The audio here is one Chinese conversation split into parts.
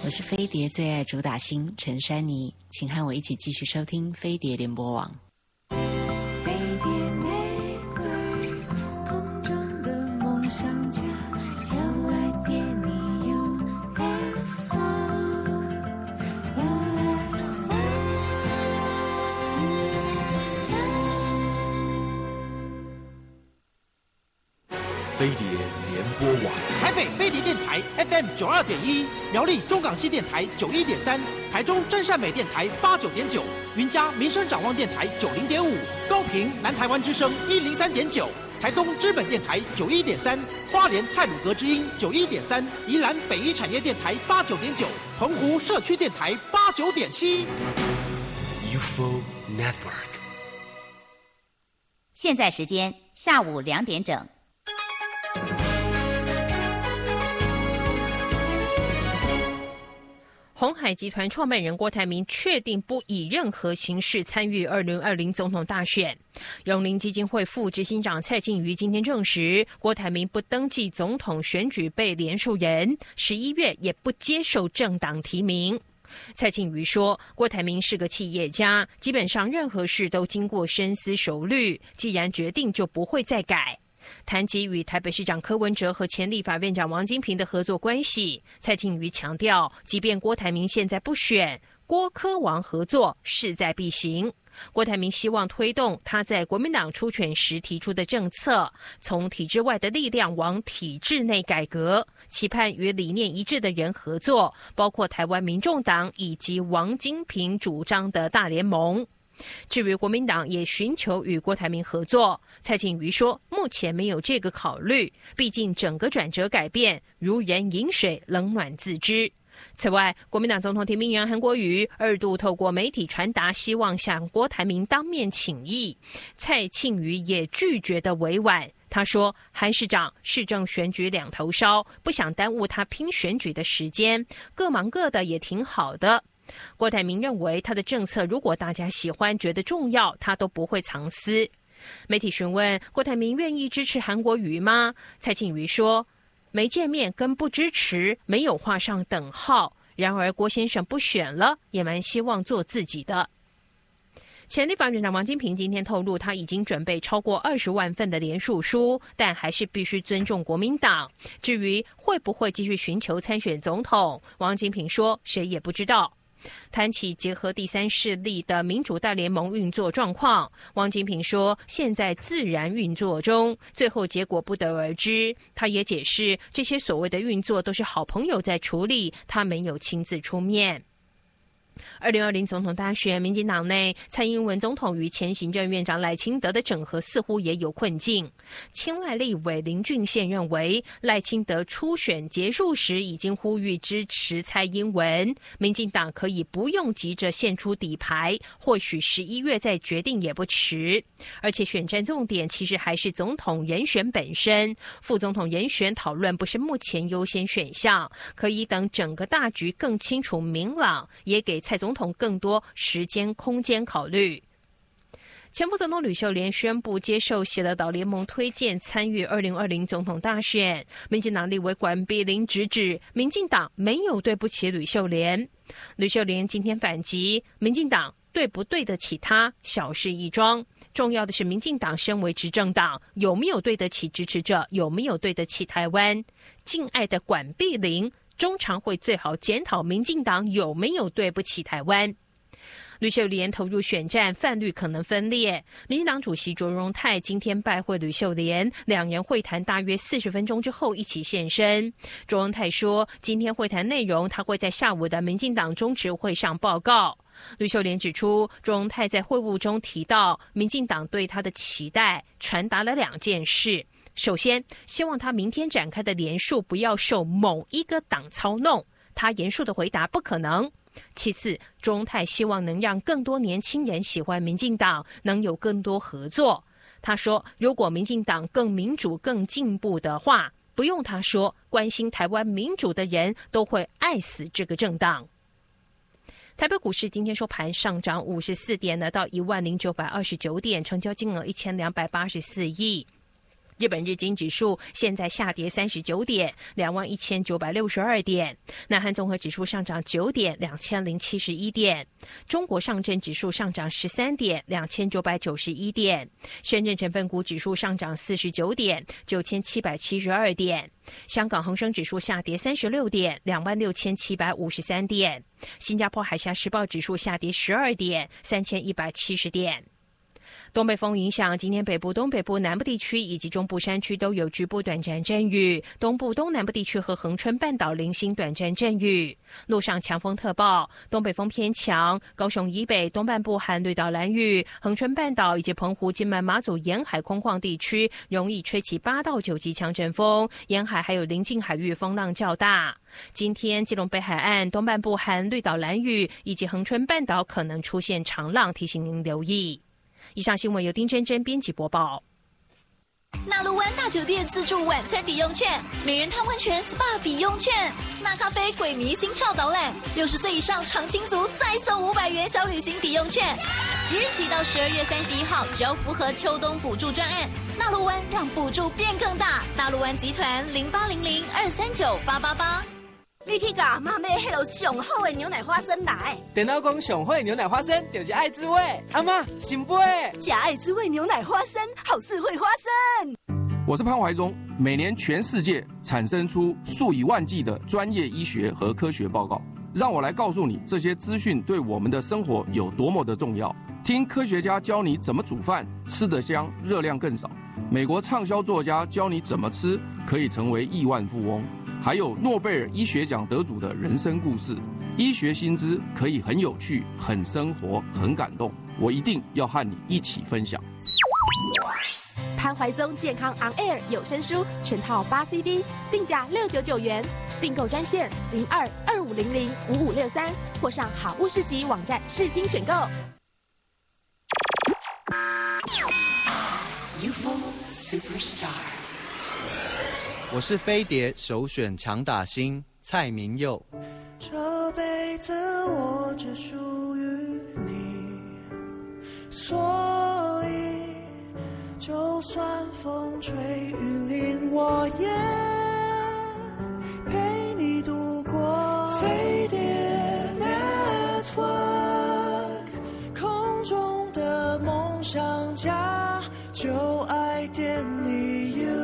我是飞碟最爱主打星陈珊妮，请和我一起继续收听飞碟联播网。 飞碟 Network 空中的梦想家，就爱点你 UFO。 飞碟联播网， 台北飞碟电台 FM 92.1，苗栗中港西电台91.3，台中真善美电台89.9，云嘉民生展望电台90.5，高屏南台湾之声103.9，台东知本电台91.3，花莲太鲁阁之音91.3，宜兰北一产业电台89.9，澎湖社区电台89.7。 UFO Network。 现在时间下午2点整。 鸿海集团创办人郭台铭确定不以任何形式参与2020总统大选。永龄基金会副执行长蔡庆瑜今天证实，郭台铭不登记总统选举被连署人，11月也不接受政党提名。蔡庆瑜说，郭台铭是个企业家，基本上任何事都经过深思熟虑，既然决定就不会再改。谈及与台北市长柯文哲和前立法院长王金平的合作关系，蔡庆瑜强调，即便郭台铭现在不选，郭柯王合作势在必行。郭台铭希望推动他在国民党初选时提出的政策，从体制外的力量往体制内改革，期盼与理念一致的人合作，包括台湾民众党以及王金平主张的大联盟。至于国民党也寻求与郭台铭合作，蔡庆瑜说目前没有这个考虑，毕竟整个转折改变如人饮水，冷暖自知。此外，国民党总统提名人韩国瑜2度透过媒体传达希望向郭台铭当面请益，蔡庆瑜也拒绝得委婉。他说，韩市长市政选举两头烧，不想耽误他拼选举的时间，各忙各的也挺好的。郭台铭认为，他的政策如果大家喜欢觉得重要，他都不会藏私。媒体询问郭台铭愿意支持韩国瑜吗？蔡庆瑜说，没见面跟不支持没有画上等号，然而郭先生不选了，也蛮希望做自己的。前立法院长王金平今天透露，他已经准备超过20万份的联署书，但还是必须尊重国民党。至于会不会继续寻求参选总统，王金平说谁也不知道。谈起结合第三势力的民主大联盟运作状况，王金平说现在自然运作中，最后结果不得而知。他也解释，这些所谓的运作都是好朋友在处理，他没有亲自出面。2020总统大选，民进党内蔡英文总统与前行政院长赖清德的整合似乎也有困境。青赖立委林俊宪认为，赖清德初选结束时已经呼吁支持蔡英文，民进党可以不用急着献出底牌，或许11月再决定也不迟。而且选战重点其实还是总统人选本身，副总统人选讨论不是目前优先选项，可以等整个大局更清楚明朗，也给蔡总统更多时间空间考虑。前副总统吕秀莲宣布接受喜乐岛联盟推荐参与2020总统大选，民进党立委管碧玲直指民进党没有对不起吕秀莲。吕秀莲今天反击，民进党对不对得起他小事一桩，重要的是民进党身为执政党有没有对得起支持者，有没有对得起台湾。敬爱的管碧玲，中常会最好检讨民进党有没有对不起台湾。吕秀莲投入选战，泛绿可能分裂。民进党主席卓荣泰今天拜会吕秀莲，两人会谈大约40分钟之后一起现身。卓荣泰说，今天会谈内容他会在下午的民进党中执会上报告。吕秀莲指出，卓荣泰在会晤中提到，民进党对他的期待传达了2件事。首先，希望他明天展开的联署不要受某一个党操弄，他严肃的回答不可能。其次，卓荣泰希望能让更多年轻人喜欢民进党，能有更多合作。他说，如果民进党更民主更进步的话，不用他说，关心台湾民主的人都会爱死这个政党。台北股市今天收盘上涨54点，来到10929点，成交金额1284亿。 日本日经指数现在下跌39点，21962点。南韩综合指数上涨9点，2071点。中国上证指数上涨13点，2991点。深圳成分股指数上涨49点，9772点。香港恒生指数下跌36点，26753点。新加坡海峡时报指数下跌12点，3170点。东北风影响，今天北部、东北部南部地区以及中部山区都有局部短暂阵雨，东部、东南部地区和恒春半岛零星短暂阵雨。路上强风特报，东北风偏强，高雄以北、东半部含绿岛、兰屿、恒春半岛以及澎湖、金门、马祖沿海空旷地区容易吹起8到9级强阵风，沿海还有临近海域风浪较大。今天基隆北海岸东半部含绿岛、兰屿以及恒春半岛可能出现长浪，提醒您留意。以上新闻由丁真真编辑播报。 纳卢湾大酒店自助晚餐抵用券、美人汤温泉 SPA 抵用券、纳咖啡鬼迷心窍导览，60岁以上长青族再送500元小旅行抵用券。即日起到12月31号，只要符合秋冬补助专案，纳卢湾让补助变更大。大陆湾集团0800239888。 你去甲妈买迄落上好的牛奶花生来。 电脑讲上好的牛奶花生，就是爱滋味。阿妈，新杯。 吃爱滋味牛奶花生，好事会发生。 我是潘怀忠。每年全世界产生出数以万计的专业医学和科学报告，让我来告诉你这些资讯对我们的生活有多么的重要。听科学家教你怎么煮饭，吃得香，热量更少。美国畅销作家教你怎么吃可以成为亿万富翁。还有诺贝尔医学奖得主的人生故事，医学新知可以很有趣、很生活、很感动，我一定要和你一起分享。 潘怀宗健康 On Air 有声书全套8 CD， 定价699元，订购专线0225005563，或上好物市集网站试听选购。 UFO Superstar。 我是飞碟首选强打星蔡明佑。 这辈子我只属于你，所以就算风吹雨淋，我也陪你度过。飞碟 Network， 空中的梦想家，就爱点你。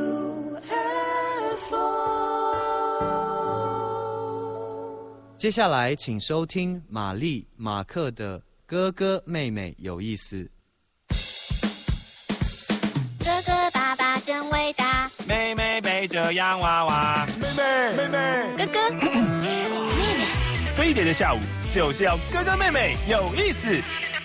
接下来请收听玛丽马克的哥哥妹妹有意思。 哥哥爸爸真伟大， 妹妹背着洋娃娃，妹妹哥哥妹妹。 飞碟的下午就是要哥哥妹妹有意思。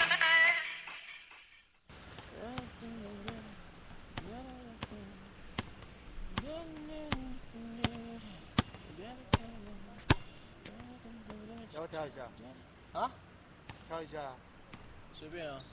跳一下啊！跳一下， 随便啊。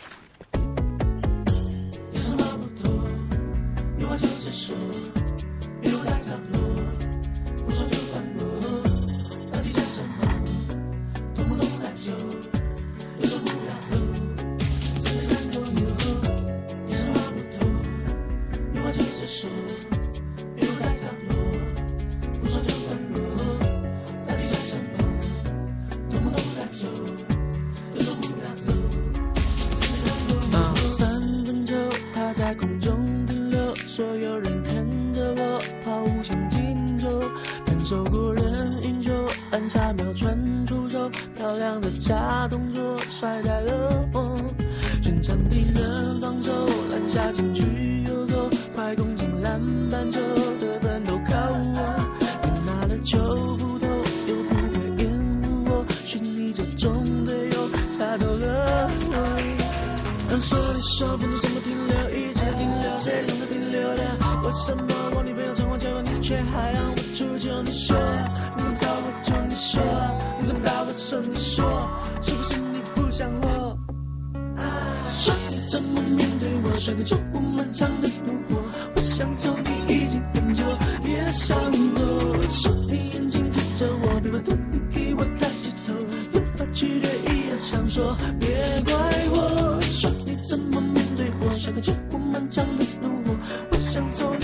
有什么不妥？有话就直说，别太角落，不说就反驳。到底讲什么？懂不懂那就有说不要走，3对3都有。有什么不妥？有话就直说，别太角落，不说就反驳。到底讲什么？3分钟，它在空中停留，所有人看着我抛物前进球，单手过人运球，按下秒传出手，漂亮的假动作甩开了我，全场敌人防守，篮下禁区游走，快攻进篮板球，得分都靠我，我拿了球不投，又不会掩护我，寻你这种队友下头了我。让手里手分钟怎么停留，一直停留，谁让它停留了？为什么我女朋友常常叫我，你却还让我出糗？你说你怎么逃不出？你说你怎么打不胜？你说是不是你不想活？说你怎么面对我？甩个球我漫长的怒火，我想走你已经很久，别上头。说你眼睛看着我，别把头你给我抬起头，又把去对一样想说，别怪我。说你怎么面对我？甩个球我漫长的怒火，我想走。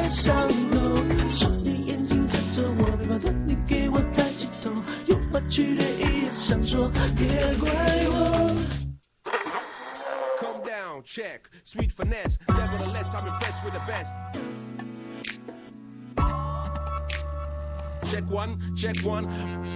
上头。双眼眼睛看着我，别怕痛，你给我抬起头，有话剧烈一样想说，别怪我。 Calm down, check, sweet finesse. Nevertheless, I'm impressed with the best. Check one, check one.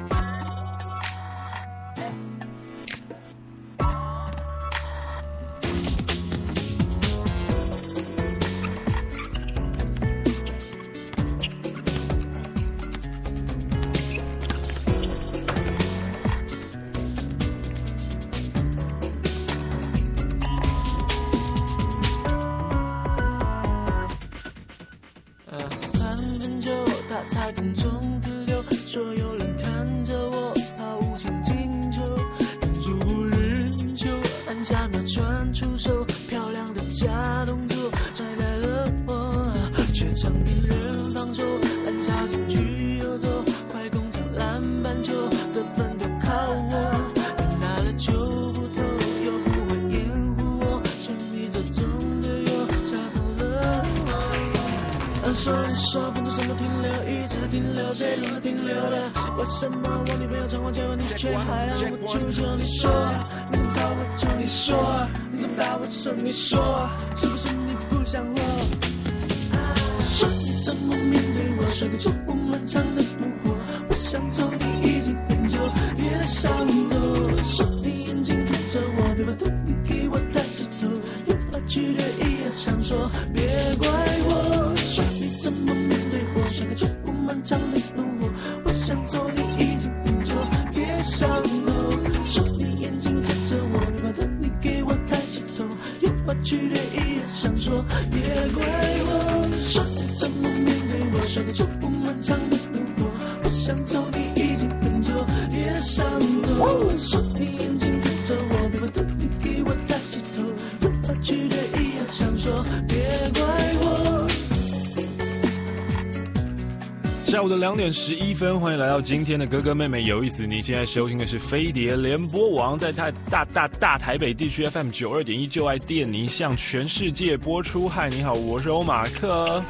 在空中停留，所有人看着我抛无情进球，挡住无人球，按下秒传出手，漂亮的假动作甩开了我，却常被人防守，篮下禁区游走，快攻抢篮板球，得分都靠我，拿了球不投，又不会掩护我，是你这种队友吓跑了我。说你说分钟怎么停留？一直在停留，谁让它停留了？为什么我女朋友常常接吻，你却还让我求救？你说你怎么打我求你说，你怎么打我手你说，是不是你不想我？说你怎么面对我，甩个球不漫长的怒火，我想走你已经很久，别上头。说你眼睛看着我，别把头你给我抬起头，有话剧烈一样想说，别怪我。说你怎么面对我，甩个球不漫长的怒火，我想走你已经很久，别上头。说你眼睛看着我，别把头你给我抬起头，有话剧烈一样想说，别怪我。说你怎么面对我，甩个球不漫长的怒火，我想走你已经很久，别上头。说你眼睛看着我，别把头你给我抬起头，有话剧烈一样想说，别怪我。 下午的2点11分，欢迎来到今天的哥哥妹妹有意思。你现在收听的是飞碟联播网，在大台北地区 FM 92.1就爱电尼向全世界播出。嗨，你好，我是欧马克。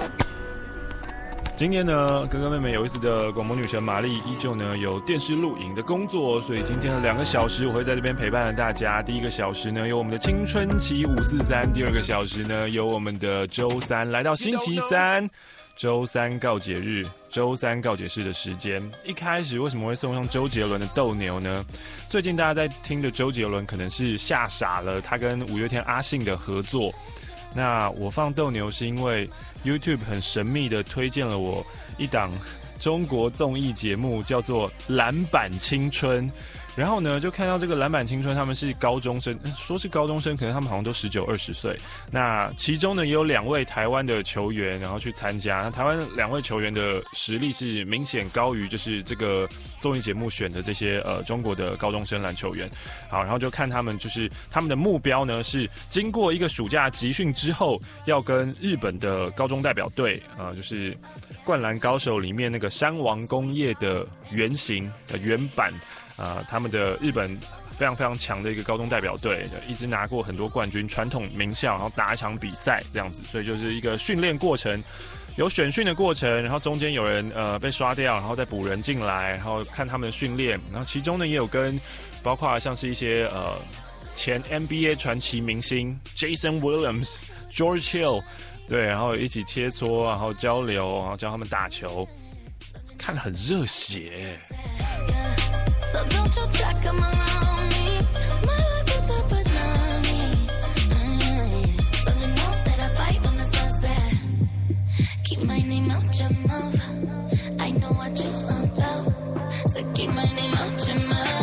今天呢，哥哥妹妹有意思的广播女神玛丽依旧呢有电视录影的工作，所以今天的2个小时我会在这边陪伴大家。第1个小时呢有我们的青春期543，第2个小时呢有我们的周三，来到星期三。周三告解日，周三告解室的时间。一开始为什么会送上周杰伦的《斗牛》呢？最近大家在听的周杰伦可能是吓傻了，他跟五月天阿信的合作。那我放《斗牛》是因为 YouTube 很神秘的推荐了我一档中国综艺节目，叫做《篮板青春》。然后呢，就看到这个篮板青春，他们是高中生，说是高中生，可能他们好像都19、20岁。那其中呢，也有2位台湾的球员，然后去参加。那台湾2位球员的实力是明显高于就是这个综艺节目选的这些中国的高中生篮球员。好，然后就看他们就是他们的目标呢是经过一个暑假集训之后，要跟日本的高中代表队就是《灌篮高手》里面那个山王工业的原型原版。他们的日本非常非常强的一个高中代表队，一直拿过很多冠军，传统名校，然后打一场比赛这样子，所以就是一个训练过程，有选训的过程，然后中间有人被刷掉，然后再补人进来，然后看他们的训练，然后其中呢也有跟包括像是一些前 NBA 传奇明星 Jason Williams、George Hill， 对，然后一起切磋，然后交流，然后教他们打球，看得很热血。 So don't you try come around me. My life is a banana. Don't you know that I bite when the sun set? Keep my name out your mouth. I know what you about. So keep my name out your mouth.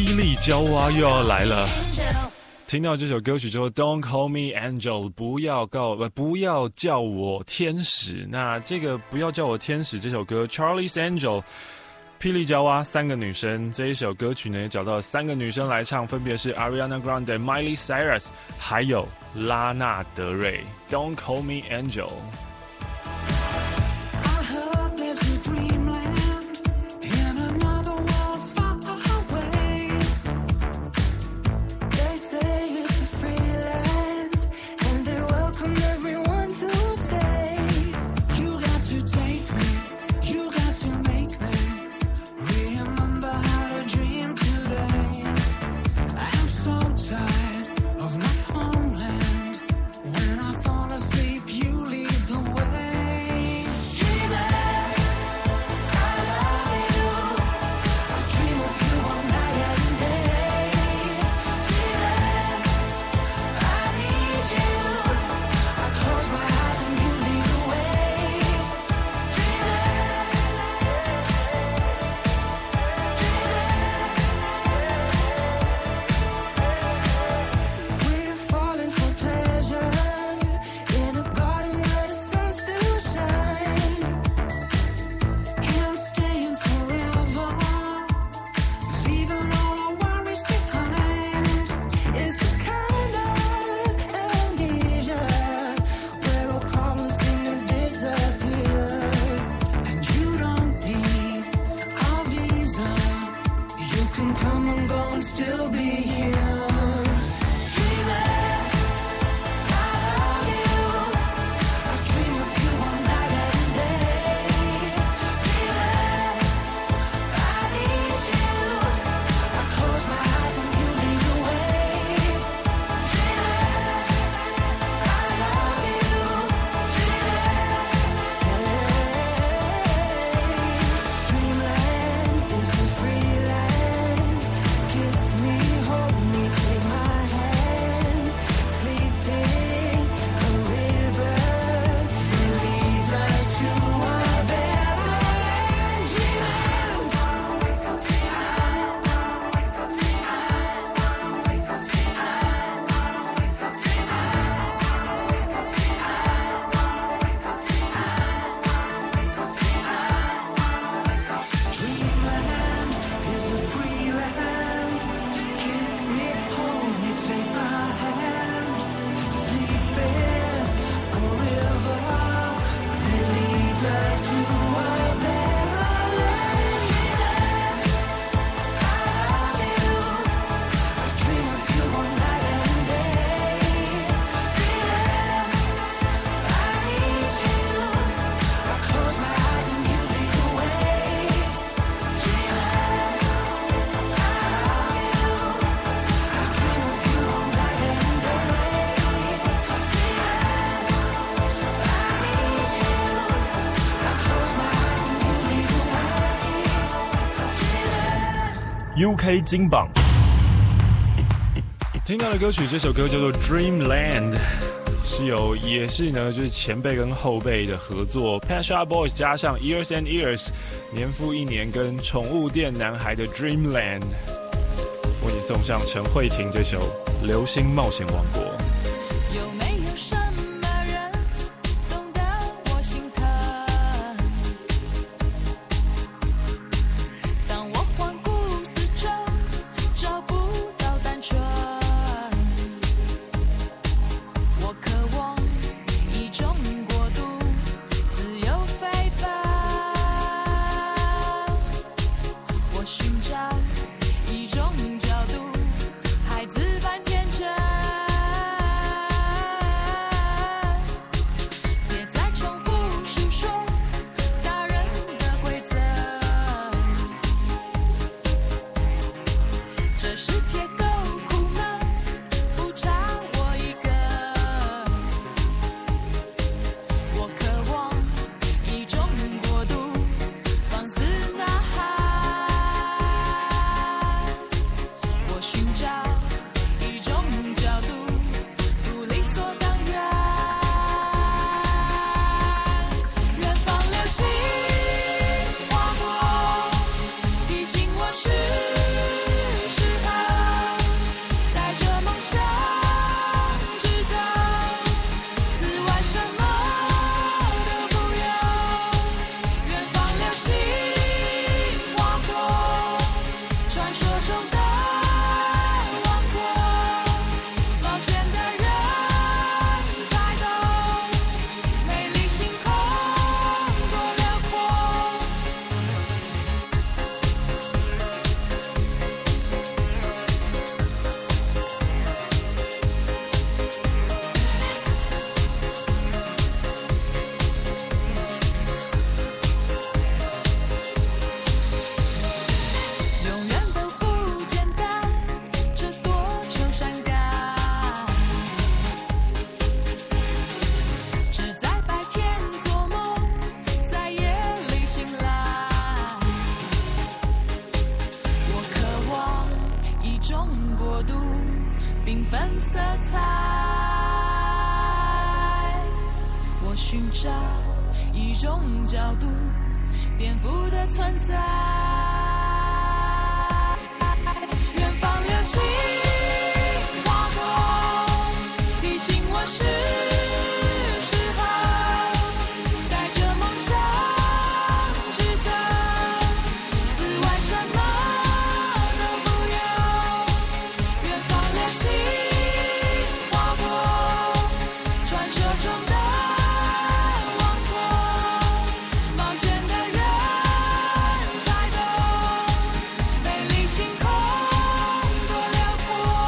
霹雳娇娃又要来了。听到这首歌曲之后 ，Don't call me angel， 不要叫我天使。那这个不要叫我天使这首歌 ，Charlie's Angel， 霹雳娇娃3个女生，这一首歌曲呢也找到了3个女生来唱，分别是 Ariana Grande、Miley Cyrus， 还有拉娜德瑞。Don't call me angel。UK 金榜听到的歌曲，这首歌叫做 Dreamland， 也是呢就是前辈跟后辈的合作 Pet Shop Boys 加上 Years and Years 年复一年跟宠物店男孩的 Dreamland， 为你送上陈慧婷这首流星冒险王国。 一种角度，孩子般天真。 缤纷色彩。我寻找一种角度，颠覆的存在。远方流星划过，提醒我是时候带着梦想去走，此外什么都不有。远方流星划过，传说中的王国，冒险的人才懂，美丽星空多辽阔。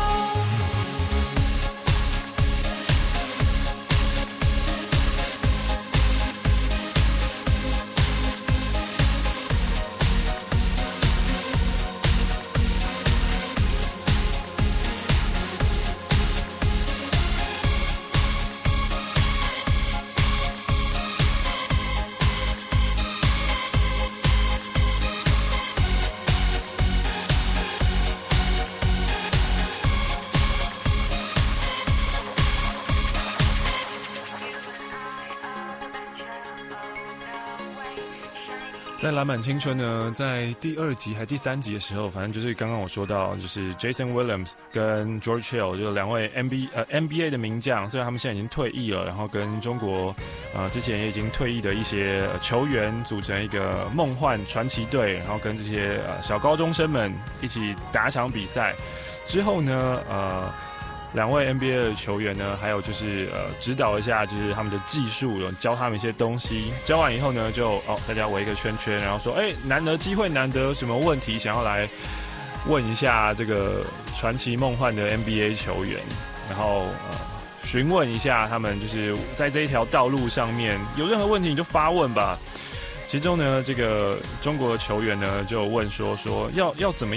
在篮板青春呢，在第2集还第3集的时候，反正就是刚刚我说到，就是 Jason Williams 跟 George Hill 就2位 NBA 的名将，虽然他们现在已经退役了，然后跟中国之前也已经退役的一些球员组成一个梦幻传奇队，然后跟这些小高中生们一起打一场比赛之后呢，2位 NBA 的球员呢，还有就是指导一下就是他们的技术，教他们一些东西。教完以后呢，就大家围一个圈圈，然后说，难得机会，难得有什么问题想要来问一下这个传奇梦幻的 NBA 球员，然后询问一下他们就是在这一条道路上面有任何问题你就发问吧。其中呢，这个中国的球员呢就问说要怎么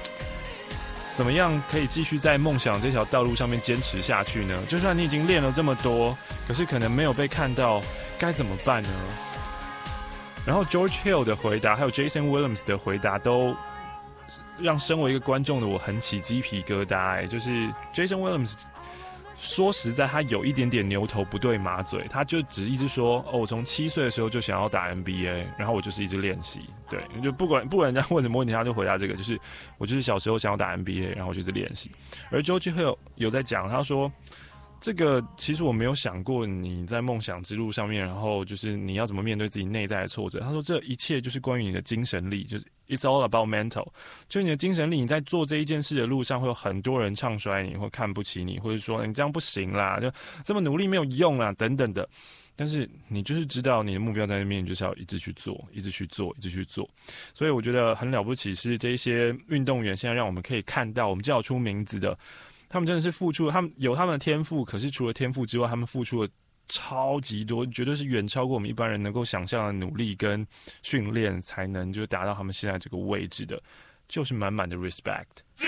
样可以继续在梦想这条道路上面坚持下去呢？就算你已经练了这么多，可是可能没有被看到，该怎么办呢？然后 George Hill 的回答，还有 Jason Williams 的回答，都让身为一个观众的我很起鸡皮疙瘩。就是 Jason Williams 说实在，他有一点点牛头不对马嘴，他就只一直说，我从7岁的时候就想要打 NBA， 然后我就是一直练习，对，就不管人家问什么问题，他就回答这个，就是我就是小时候想要打 NBA， 然后我就是练习。而 George Hill 有在讲，他说这个其实我没有想过你在梦想之路上面，然后就是你要怎么面对自己内在的挫折。他说这一切就是关于你的精神力，就是 It's all about mental， 就是你的精神力，你在做这一件事的路上会有很多人唱衰你，或看不起你，或者说你这样不行啦，就这么努力没有用啦等等的。但是你就是知道你的目标在那边，你就是要一直去做，一直去做，一直去做。所以我觉得很了不起是这一些运动员现在让我们可以看到，我们叫出名字的，他们真的是付出了，他们有他们的天赋，可是除了天赋之外，他们付出了超级多，绝对是远超过我们一般人能够想象的努力跟训练，才能就达到他们现在这个位置的，就是满满的 respect。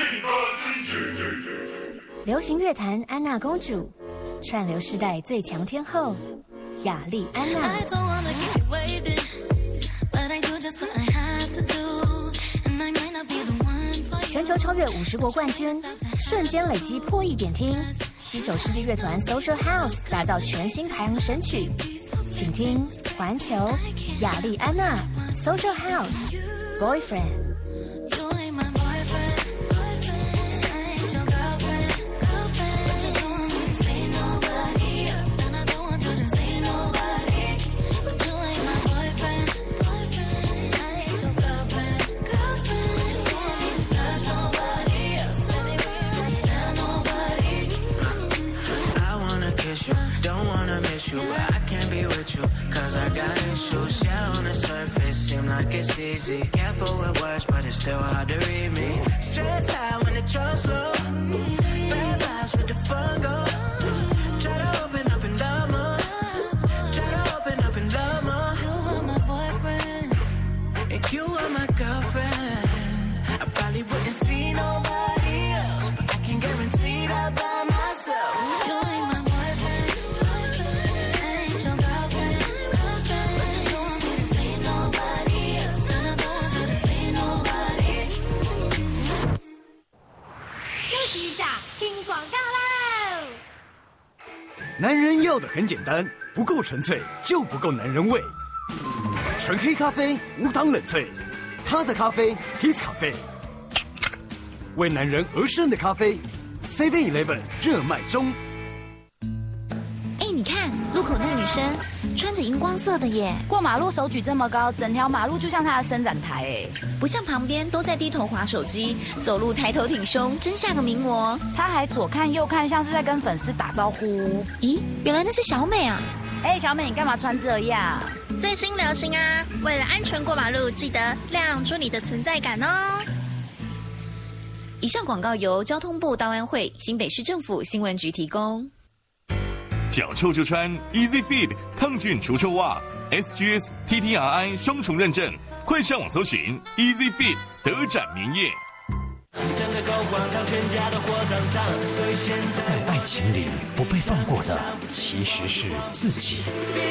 流行乐坛安娜公主，串流世代最强天后雅丽安娜。全球超越50国冠军，瞬间累积破亿点听，携手世界乐团 Social House 打造全新排行神曲，请听环球雅丽安娜 Social House Boyfriend。 Don't wanna miss you, but I can't be with you, cause I got issues. Yeah, on the surface, seem like it's easy. Careful with words, but it's still hard to read me. Stress high when the trust low. Bad vibes with the fun go. Try to open up and love more. Try to open up and love more. You are my boyfriend, and you are my girlfriend. I probably wouldn't see nobody else, but I can guarantee that by myself. You ain't my 男人要的很简单，不够纯粹就不够男人味。纯黑咖啡，无糖冷萃，他的咖啡 ，His 咖啡，为男人而生的咖啡 ，7-Eleven 热卖中。 哎，你看路口那个女生穿着荧光色的耶， 过马路手举这么高，整条马路就像她的伸展台哎， 不像旁边都在低头滑手机，走路抬头挺胸，真像个名模。 她还左看右看，像是在跟粉丝打招呼。 咦，原来那是小美啊！ 哎，小美，你干嘛穿这样？ 最新流行啊！为了安全过马路，记得亮出你的存在感哦。 以上广告由交通部道安会、新北市政府新闻局提供。 脚臭就穿 Easy Fit 抗菌除臭袜 ，SGS TTRI 双重认证，快上网搜寻 Easy Fit 德展棉叶。 在爱情里不被放过的，其实是自己。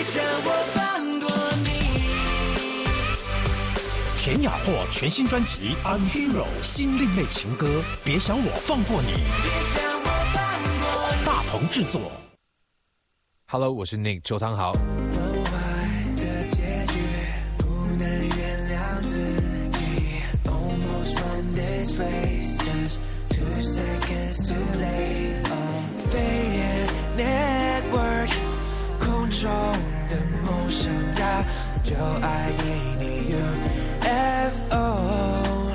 田雅霍全新专辑《I'm Hero》新另类情歌，别想我放过你。大鹏制作。 Hello， 我是 Nick 周汤豪。 2 seconds too late. Faded network， 空中的梦想家，就爱给你 UFO。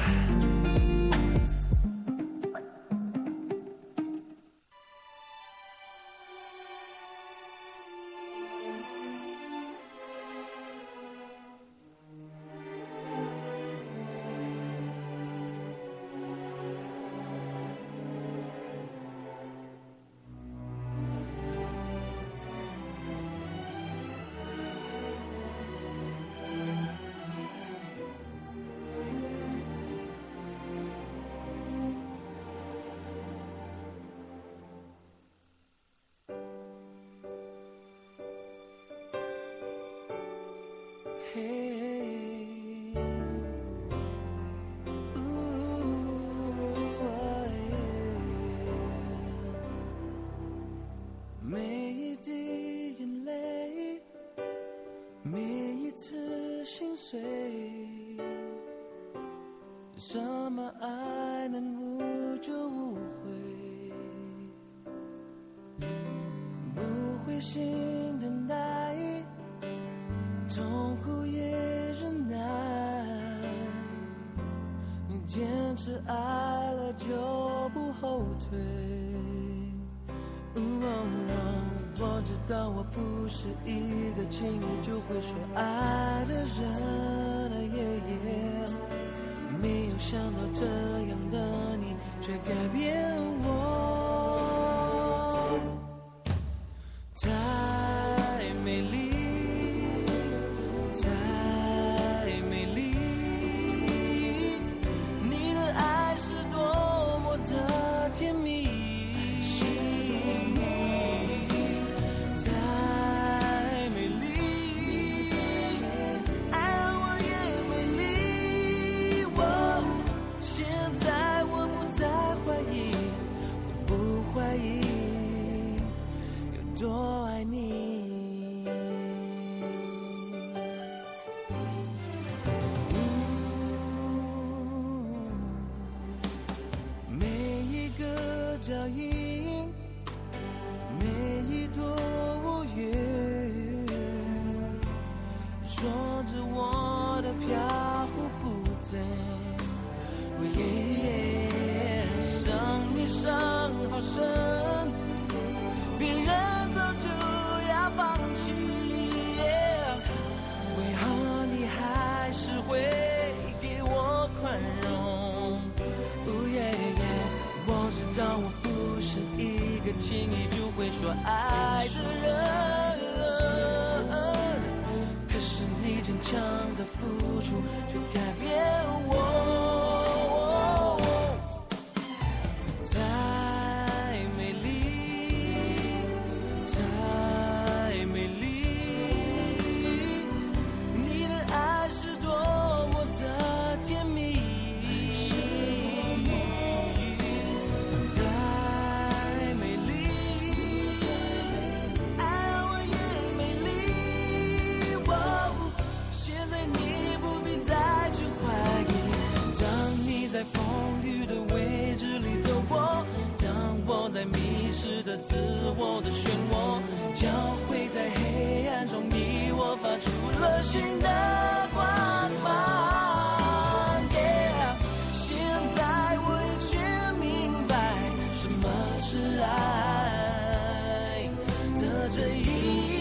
每一滴眼泪，每一次心碎，什么爱能无就无悔，不灰心等待，痛苦也忍耐，你坚持爱了就不后退。我知道我不是一个轻易就会说爱的人，没有想到这样的你却改变我，太美丽，太美丽，你的爱是多么的甜蜜。多爱你，每一个脚印，每一朵云，说着我的飘忽不定。伤你伤好深，别人早就要放弃，为何你还是会给我宽容？我知道我不是一个轻易就会说爱的人，可是你坚强的付出却改变我。 自我的漩涡，交汇在黑暗中，你我发出了新的光芒。Yeah， 现在我也全明白什么是爱的真意。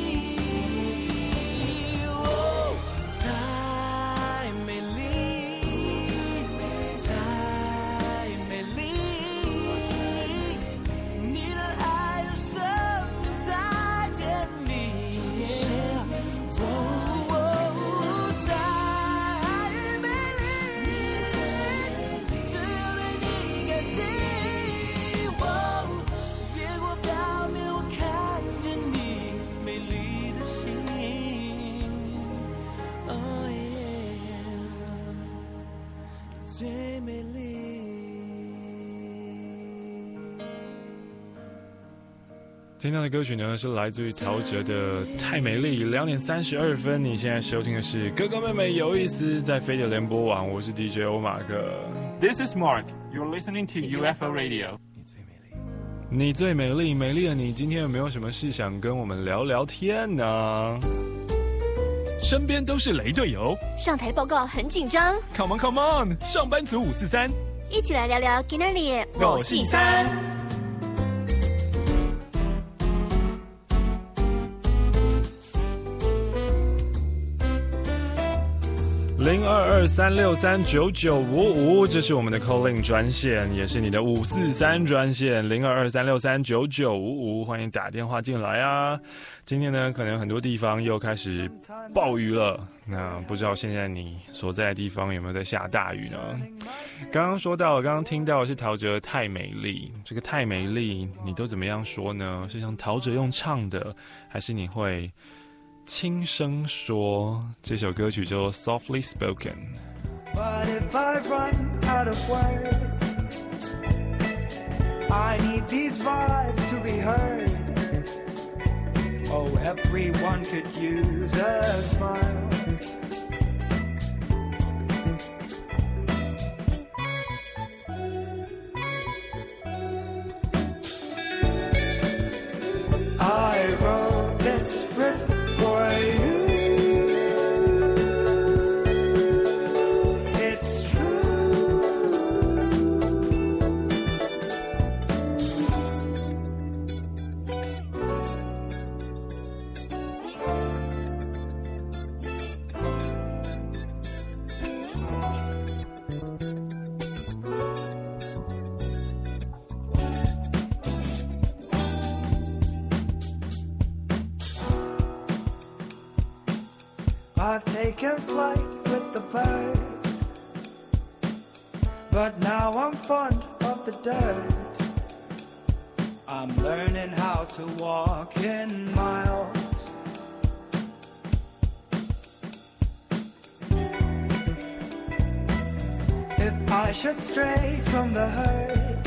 最美丽。 听到的歌曲呢是来自于陶喆的《太美丽》，2点32分。你现在收听的是哥哥妹妹有意思，在飞碟联播网，我是 DJ 欧马克。 This is Mark. You're listening to UFO Radio. 你最美丽，美丽的你，今天有没有什么事想跟我们聊聊天呢？身边都是雷队友， 上台报告很紧张。 Come on, come on！ 上班族543， 一起来聊聊今天的我是三。0223639955，这是我们的 call in 专线，也是你的543专线0223639955，欢迎打电话进来啊！今天呢，可能很多地方又开始暴雨了，那不知道现在你所在的地方有没有在下大雨呢？刚刚听到的是陶喆《太美丽》，这个太美丽，你都怎么样说呢？是像陶喆用唱的，还是你会轻声说？这首歌曲叫做 Softly Spoken。But if I run out of words, I need these vibes to be heard. Oh, everyone could use a smile. I wrote this riff for you. It's true. I've taken flight with the birds, but now I'm fond of the dirt. I'm learning how to walk in miles. If I should stray from the herd,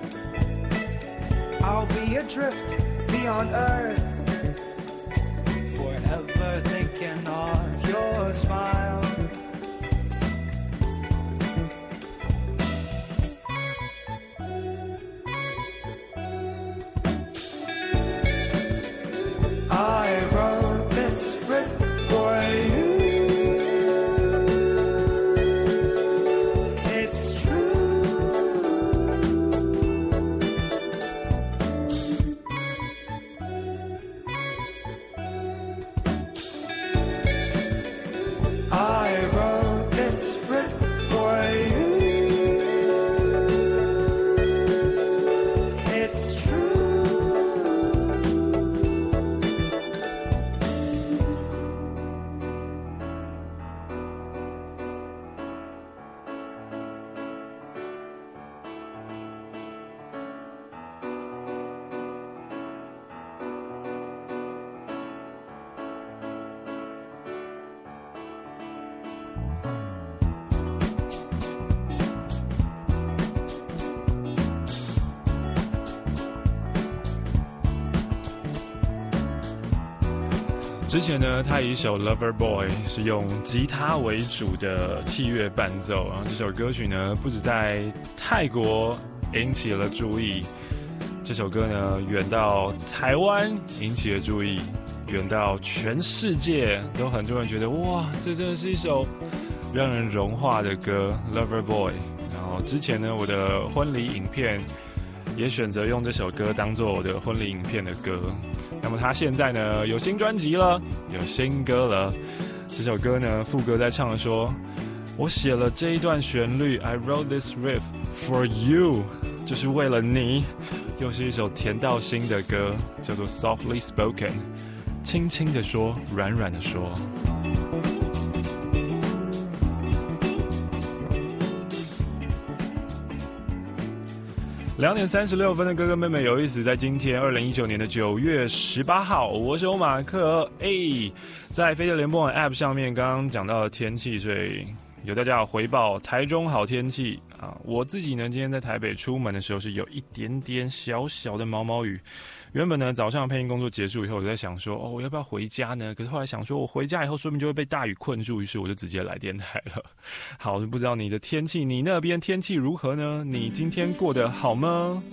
I'll be adrift beyond earth, forever thinking of your smile. I wrote this riff for you. It's I wrote this riff for you. It's 之前呢，他以一首 Lover Boy 是用吉他为主的器乐伴奏，然后这首歌曲呢，不止在泰国引起了注意， 这首歌呢，远到台湾引起了注意，远到全世界都很多人觉得哇，这真的是一首让人融化的歌 Lover Boy。 然后之前呢，我的婚礼影片也选择用这首歌当做我的婚礼影片的歌。那么他现在呢有新专辑了，有新歌了。这首歌呢，副歌在唱的说，我写了这一段旋律 I wrote this riff for you， 就是为了你。又是一首甜到心的歌，叫做 Softly Spoken， 轻轻的说，软软的说。2点36分的哥哥妹妹有意思，在今天2019年的9月18号，我是欧马克。在飞碟联播网 App 上面，刚刚讲到的天气，所以有大家有回报台中好天气啊。我自己呢，今天在台北出门的时候是有一点点小小的毛毛雨。原本呢，早上配音工作结束以后，我在想说，我要不要回家呢？可是后来想说，我回家以后说不定就会被大雨困住，于是我就直接来电台了。好，不知道你的天气，你那边天气如何呢？你今天过得好吗？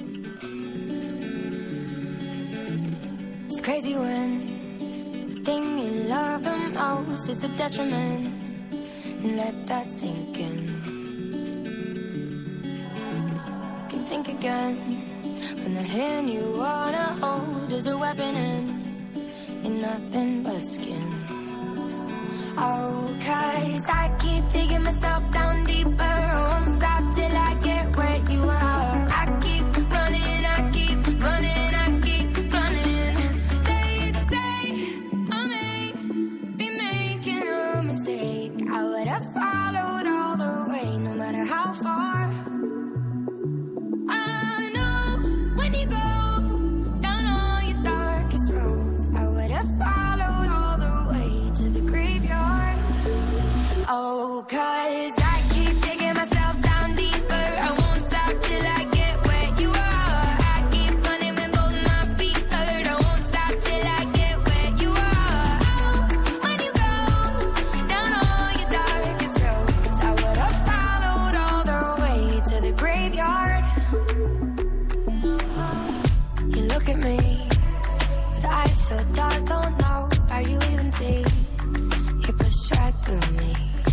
It's crazy when the thing you love the most is the detriment. Let that sink in. You can think again.When the hand you wanna hold is a weapon and you're nothing but skin. Oh, 'cause I keep digging myself down deeper. I won't stop till I get where you are. I keep running, I keep running, I keep running. They say I may be making a mistake. I would have followed all the way, no matter how far.When you go down all your darkest roads, I would have followed all the way to the graveyard. Oh, 'cause I keep digging myself down deeper. I won't stop till I get where you are. I keep running when both my feet hurt. I won't stop till I get where you are. Oh, when you go down all your darkest roads, I would have followed all the way to the graveyard.You look at me with eyes so dark, don't know how you even see. You push right through me.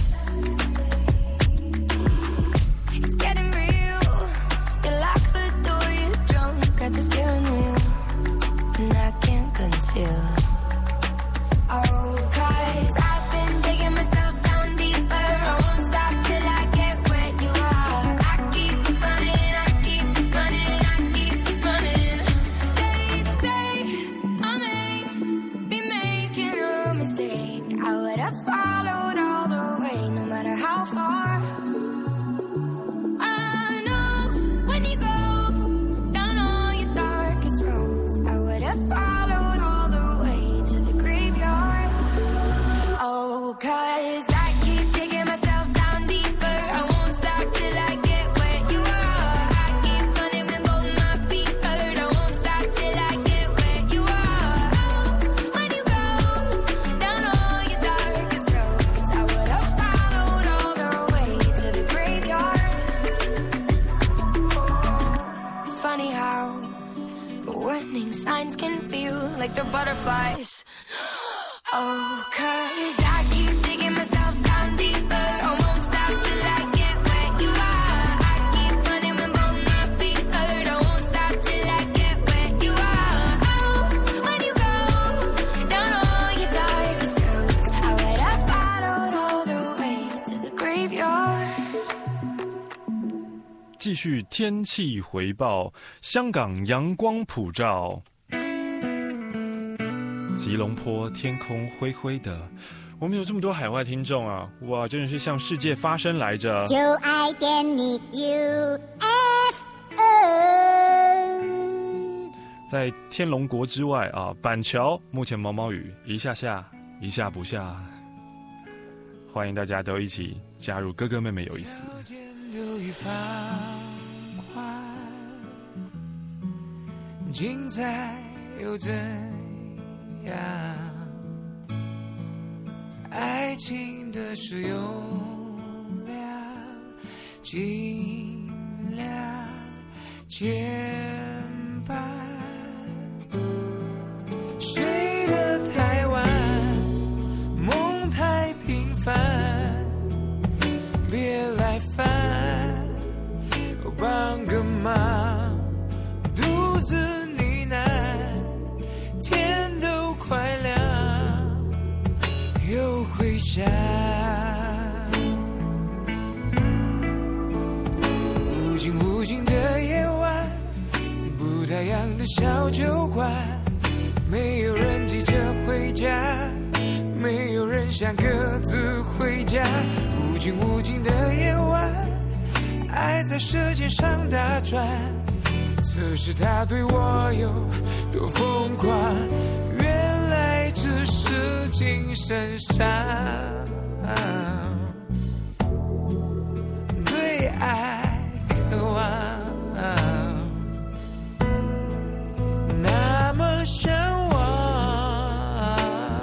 It's getting real. You lock the door, you're drunk at the steering wheel, and I can't conceal. Oh, 'cause I've been digging myself down deeper. I won't stop till I get where you are. I keep running, I keep running, I keep running.I would have followed all the way, no matter how far. I know when you go down all your darkest roads, I would have followed all the way to the graveyard. Oh, 'cause I keep digging myself down deeper. I won't stop till I get where you are. I keep running when both my feet hurt. I won't stop till I get where you are. Oh, when you go down all your darkest roads, I would have followed all the way to the graveyard. Oh, it's funny how the warning signs can feel like they're butterflies. Oh, 'cause I keep digging myself down deeper. I won't stop till I get where you are. I keep running when both my feet hurt. I won't stop till I get where you are. Oh, when you go down all your darkest roads, I would have followed all the way to the graveyard. 继续天气回报，香港阳光普照，吉隆坡天空灰灰的。我们有这么多海外听众啊，哇，真的是向世界发声来着。 就爱点你 UFO。 在天龙国之外啊，板桥目前毛毛雨，一下下，一下不下。欢迎大家都一起加入哥哥妹妹有意思。 精彩又怎样？爱情的使用量，尽量减伴，睡的太晚，梦太平凡，别来烦，帮个忙，独自呢喃，天都快亮，又回家。无尽无尽的夜晚，不太阳的小酒馆，没有人急着回家，没有人想各自回家。无尽无尽的夜晚，爱在舌尖上打转，测试他对我有多疯狂，原来只是精神上对爱渴望，那么向往，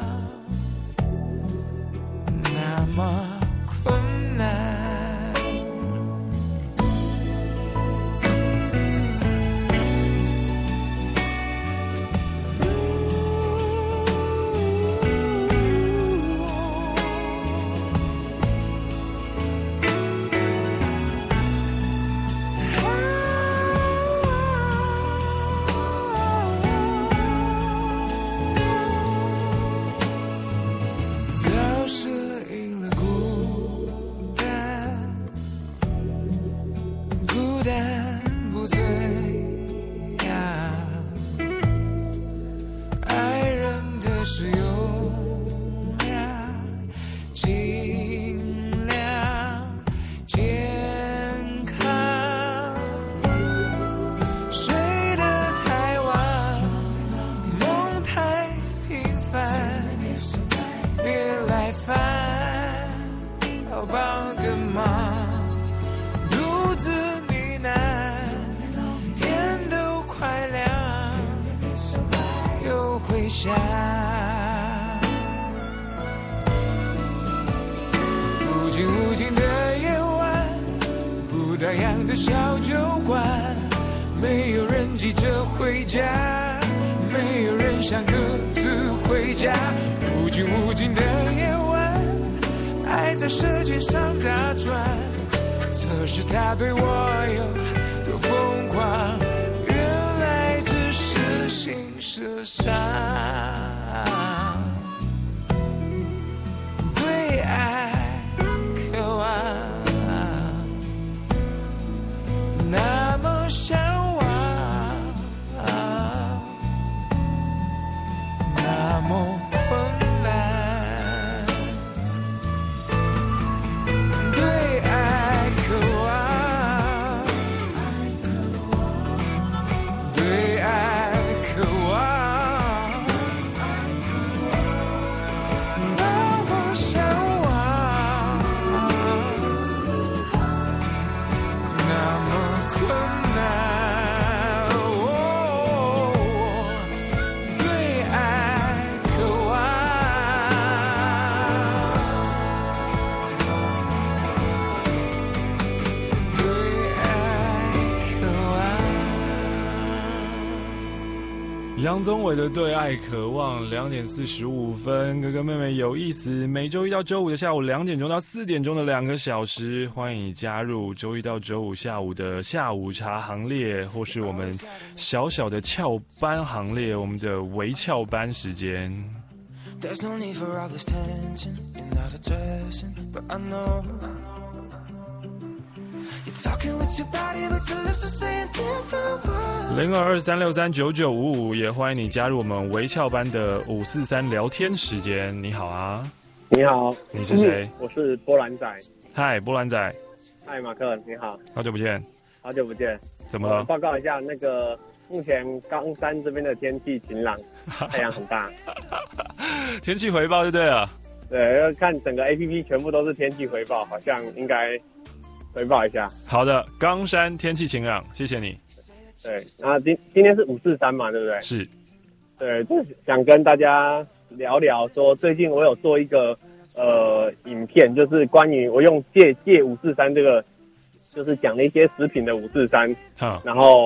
那么困难。早适应了孤单，孤单不醉呀，爱人的是勇呀，尽量健康。睡得太晚，梦太平凡，别来烦，帮个忙，独自呢喃，天都快亮，又回家。无尽无尽的夜晚，不打烊的小酒馆，没有人急着回家，没有人想各自回家。无尽无尽的夜晚，爱在舌尖上打转，测试他对我有多疯狂，原来只是心事上对爱渴望，那么向往，那么困难，对爱渴望，对爱渴望，那么向往，那么困难，对爱渴望。 杨宗纬的《对爱渴望》2点45分，哥哥妹妹有意思。每周一到周五的下午2点钟到4点钟的2个小时，欢迎你加入周一到周五下午的下午茶行列，或是我们小小的翘班行列，我们的微翘班时间。 There's no need for all this tension. You're not addressing, but I know you're talking with your body, but your lips are saying different words. 0223639955，也欢迎你加入我们微翘班的543聊天时间。你好啊， 你好， 你是谁？ 我是波兰仔。 嗨，波兰仔。 嗨，马克，你好。 好久不见。 好久不见。 怎么了？ 报告一下，那个目前冈山这边的天气晴朗，太阳很大。 天气回报就对了。 对，要看整个 APP 全部都是天气回报，好像应该回报一下。 好的，冈山天气晴朗，谢谢你。 对，那今天是543嘛，对不对？ 是。 对，就是想跟大家聊聊说，最近我有做一个影片，就是关于我用戒543这个，就是讲了一些食品的543，然后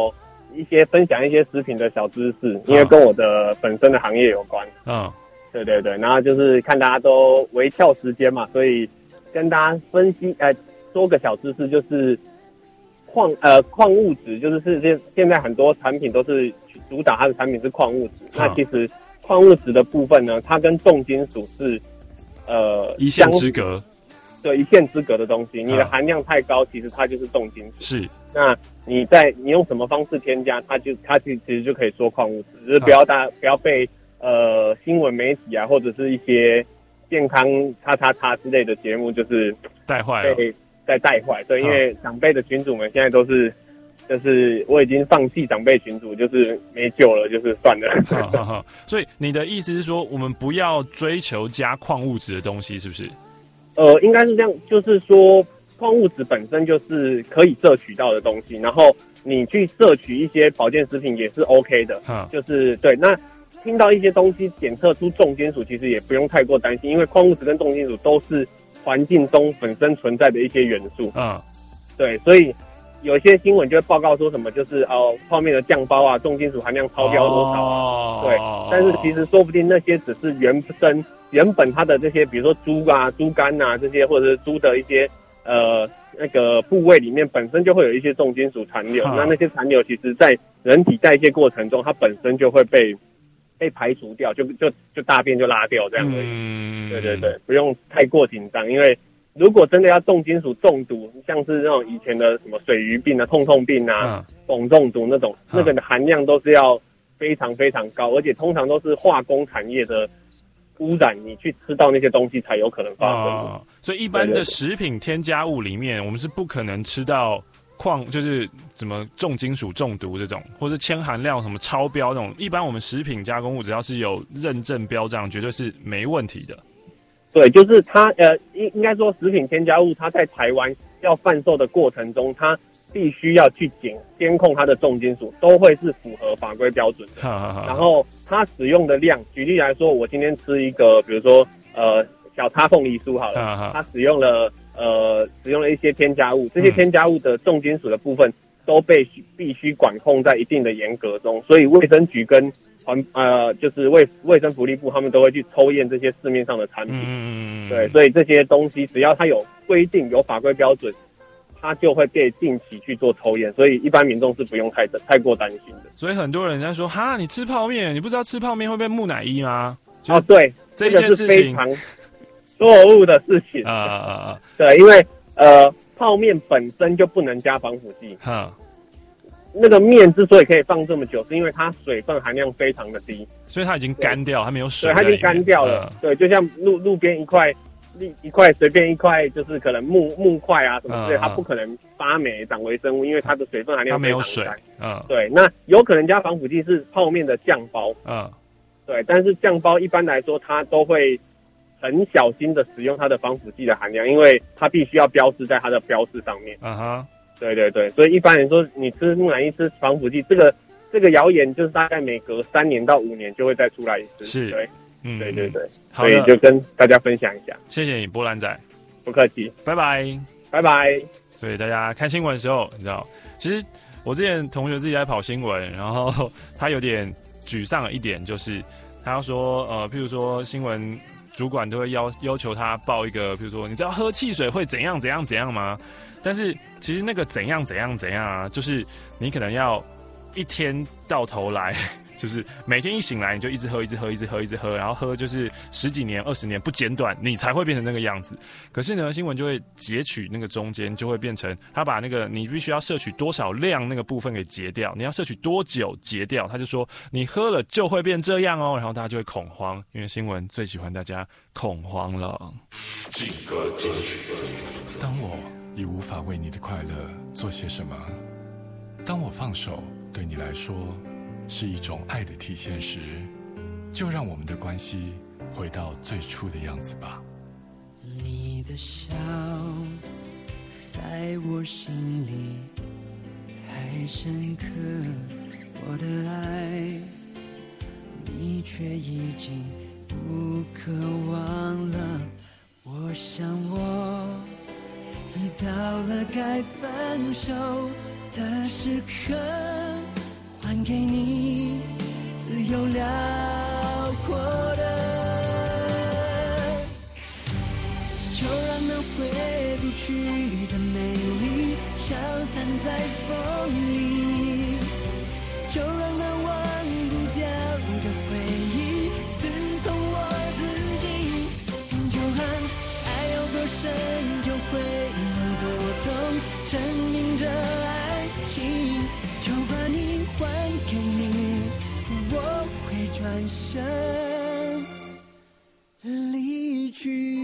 一些分享一些食品的小知识，因为跟我的本身的行业有关。对对对，然后就是看大家都微跳时间嘛，所以跟大家分析说个小知识，就是矿物质，就是现在很多产品都是主打它的产品是矿物质，那其实矿物质的部分呢，它跟重金属是一线之隔。 对，一线之隔的东西，你的含量太高，其实它就是重金属。 是， 那你用什么方式添加，它其实就可以说矿物质，就是不要被新闻媒体啊，或者是一些健康叉之类的节目，就是带坏了， 带坏。对，因为长辈的群组们现在都是。就是我已经放弃长辈群组，就是没救了，就是算了。 所以你的意思是说，我们不要追求加矿物质的东西，是不是？ 应该是这样，就是说矿物质本身就是可以摄取到的东西，然后你去摄取一些保健食品也是 OK 的。就是对。那听到一些东西检测出重金属，其实也不用太过担心，因为矿物质跟重金属都是环境中本身存在的一些元素。对，所以。有些新闻就会报告说什么，就是泡面的酱包啊，重金属含量超标多少啊？对，但是其实说不定那些只是原本它的这些，比如说猪啊、猪肝啊这些，或者是猪的一些那个部位里面本身就会有一些重金属残留。那些残留其实在人体代谢过程中，它本身就会被排除掉，就大便就拉掉这样而已。对对对，不用太过紧张，因为。如果真的要重金属中毒，像是那种以前的什么水鱼病啊、痛病啊、汞中毒那种，那个的含量都是要非常非常高，而且通常都是化工产业的污染，你去吃到那些东西才有可能发生。 所以一般的食品添加物里面，我们是不可能吃到就是什么重金属中毒这种，或者铅含量什么超标那种。一般我们食品加工物只要是有认证标章，绝对是没问题的。 对，就是它应该说食品添加物，它在台湾要贩售的过程中，它必须要去监控它的重金属，都会是符合法规标准的。然后它使用的量，举例来说，我今天吃一个，比如说小叉凤梨酥好了，它使用了一些添加物，这些添加物的重金属的部分都必须管控在一定的严格中，所以卫生局跟就是卫生福利部他们都会去抽验这些市面上的产品。对，所以这些东西只要它有规定、有法规标准，它就会被定期去做抽验，所以一般民众是不用太过担心的。 所以很多人在说，哈，你吃泡面，你不知道吃泡面会被木乃伊吗？ 对， 这件事情是非常错误的事情。对，因为泡面本身就不能加防腐剂。那个面之所以可以放这么久，是因为它水分含量非常的低， 所以它已经干掉，它没有水。 对，它已经干掉了。对，就像路边一块随便一块，就是可能木块啊什么之类，它不可能发霉长微生物，因为它的水分含量非常低。它没有水。对，那有可能加防腐剂是泡面的酱包。对，但是酱包一般来说，它都会很小心的使用它的防腐剂的含量，因为它必须要标示在它的标示上面。对对对，所以一般人说你吃木乃伊吃防腐剂，这个谣言就是大概每隔3年到5年就会再出来一次。 是， 对，对对对，所以就跟大家分享一下。 谢谢你，波兰仔， 不客气， 拜拜， 拜拜。 所以大家看新闻的时候，你知道，其实我之前同学自己在跑新闻，然后他有点沮丧了一点，就是他要说譬如说新闻主管都会要求他报一个，譬如说你知道喝汽水会怎样怎样怎样吗？但是其实那个怎样怎样怎样啊，就是你可能要一天到头来，就是每天一醒来你就一直喝，一直喝，一直喝，一直喝，然后喝就是10几年、20年不间断，你才会变成那个样子。可是呢，新闻就会截取那个中间，就会变成他把那个你必须要摄取多少量那个部分给截掉，你要摄取多久截掉，他就说你喝了就会变这样哦，然后大家就会恐慌，因为新闻最喜欢大家恐慌了。 这个截取，当我已无法为你的快乐做些什么，当我放手对你来说是一种爱的体现时，就让我们的关系回到最初的样子吧。 你的笑在我心里还深刻，我的爱你却已经不可忘了。我想我已到了该分手的时刻， 还给你自由辽阔的，就让那回不去的美丽消散在风里，就让那忘不掉的回忆刺痛我自己。就喊爱有多深就会有多痛，证明着爱情，就把你还给你，我会转身离去。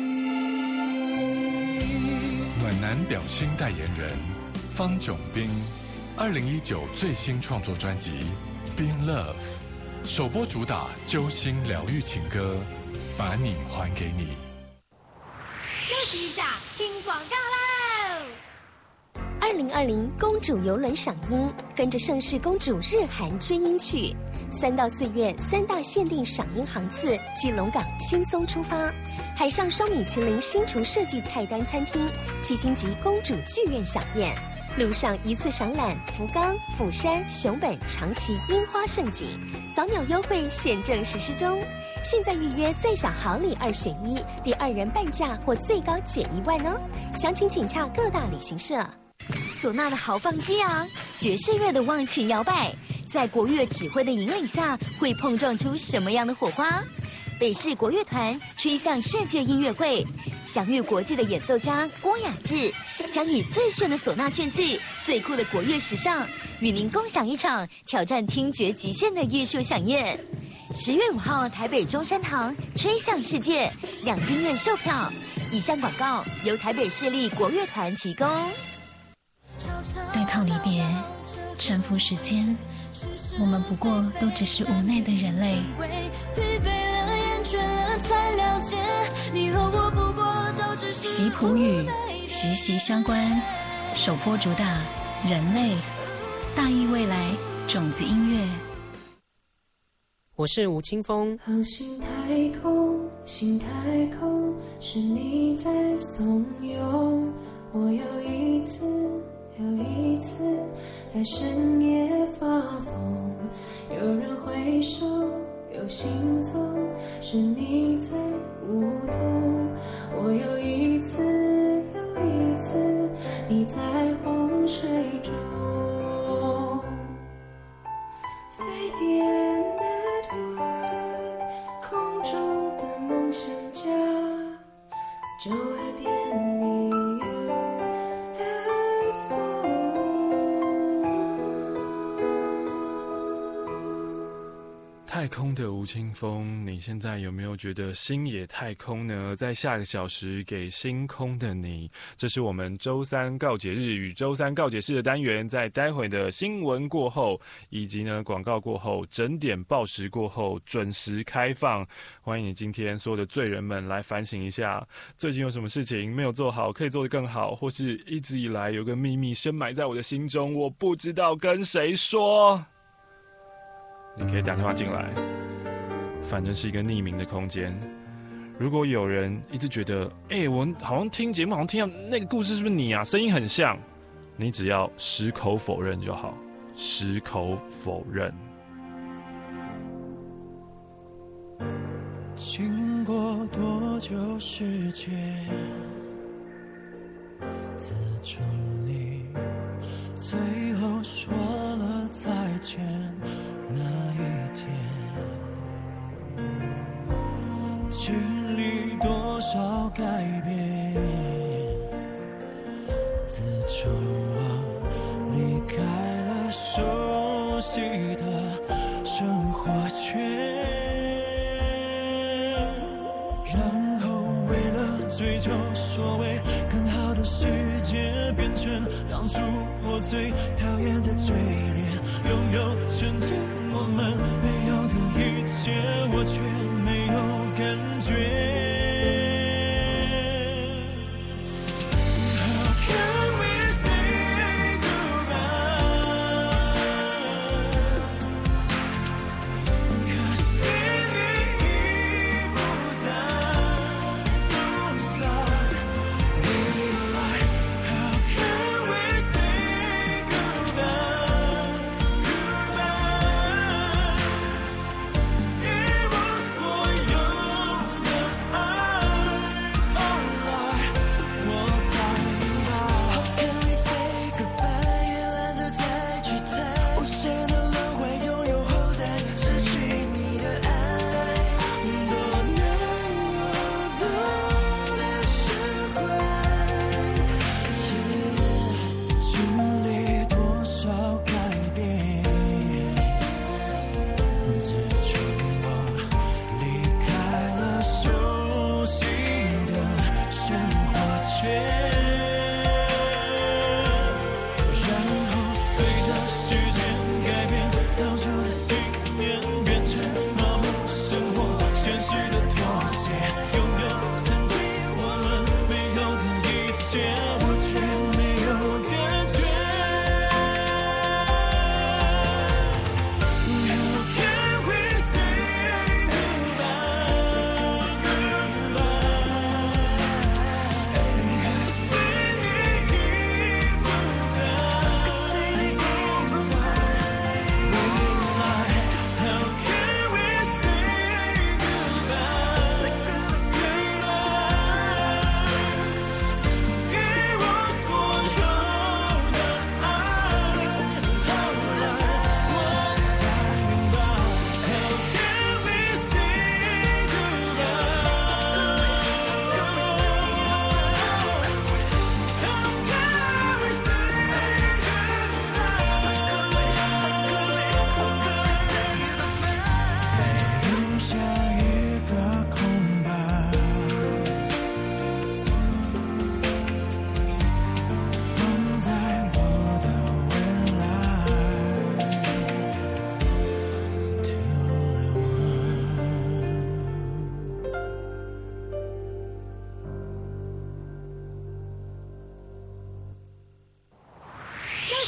暖男表心代言人方炯斌，2019最新创作专辑《Been Love》首播主打揪心疗愈情歌《把你还给你》。 休息一下，听广告喽！2020公主游轮赏樱，跟着盛世公主日韩追樱去。3到4月3大限定赏樱航次，基隆港轻松出发。海上双米其林新厨设计菜单餐厅，7星级公主剧院飨宴。路上一次赏览福冈、釜山、熊本、长崎樱花盛景，早鸟优惠现正实施中。现在预约最享好礼2选1，第2人半价或最高减1万哦。详情请洽各大旅行社。 唢呐的豪放激昂，爵士乐的忘情摇摆，在国乐指挥的引领下，会碰撞出什么样的火花？北市国乐团吹向世界音乐会，享誉国际的演奏家郭雅志将以最炫的唢呐炫技、最酷的国乐时尚，与您共享一场挑战听觉极限的艺术飨宴。10月5号，台北中山堂吹向世界，2厅院售票。以上广告由台北市立国乐团提供。 对抗离别，臣服时间，我们不过都只是无奈的人类。习普语，息息相关。首播主打人类，大义未来，种子音乐。 我是吴青峰。 航行太空，心太空，是你在怂恿我又一次在深夜发疯。有人回首，有行踪，是你在舞动。我又一次你在洪水中。飞碟 Network， 空中的梦想家，92.1 太空的吴青峰，你现在有没有觉得心也太空呢？在下个小时给星空的你，这是我们周三告解日与周三告解室的单元，在待会的新闻过后，以及呢广告过后，整点报时过后准时开放。欢迎你今天所有的罪人们来反省一下，最近有什么事情没有做好，可以做得更好，或是一直以来有个秘密深埋在我的心中，我不知道跟谁说。你可以打电话进来，反正是一个匿名的空间。如果有人一直觉得，我好像听节目，好像听到那个故事是不是你啊？声音很像，你只要矢口否认就好，矢口否认。 经过多久时间，自从你最后说了再见那一天，经历多少改变，自从我离开了熟悉的生活圈，然后为了追求所谓更好的世界，变成当初我最讨厌的嘴脸，拥有曾经我们没有的一切，我却没有感觉。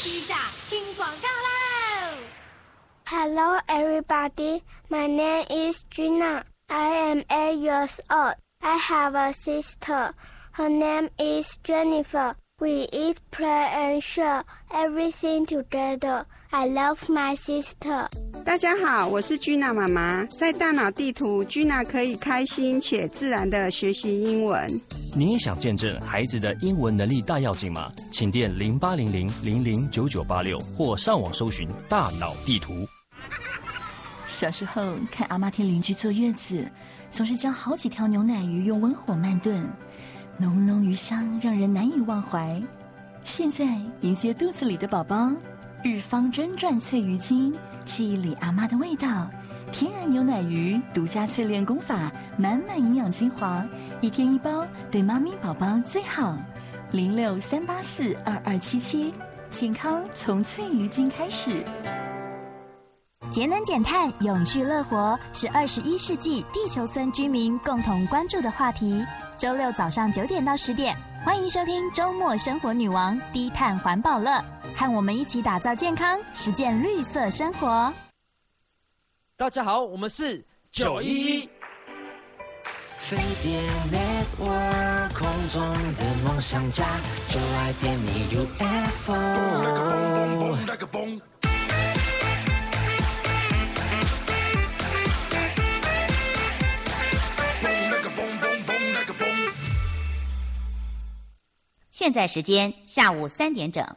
息一下，听广告喽。 Hello, everybody. My name is Gina. I am 8 years old. I have a sister. Her name is Jennifer. We eat, play, and share everything together. I love my sister. 大家好，我是 Gina 妈妈。在大脑地图 ，Gina 可以开心且自然地学习英文。 你也想见证孩子的英文能力大跃进吗？请电0800009986或上网搜寻大脑地图。 小时候看阿嬷替邻居坐月子，总是将好几条牛奶鱼用温火慢炖，浓浓鱼香让人难以忘怀。现在迎接肚子里的宝宝，日方真传脆鱼精，记忆里阿嬷的味道，天然牛奶鱼独家淬炼功法，满满营养精华，1天1包，对妈咪宝宝最好。0638422277，健康从淬鱼精开始。 节能减碳、永续乐活是21世纪地球村居民共同关注的话题。周六早上9点到10点，欢迎收听周末生活女王低碳环保乐，和我们一起打造健康，实践绿色生活。 大家好，我们是911。 飞碟 Network 空中的梦想家，就爱点你 UFO。 现在时间下午3点整。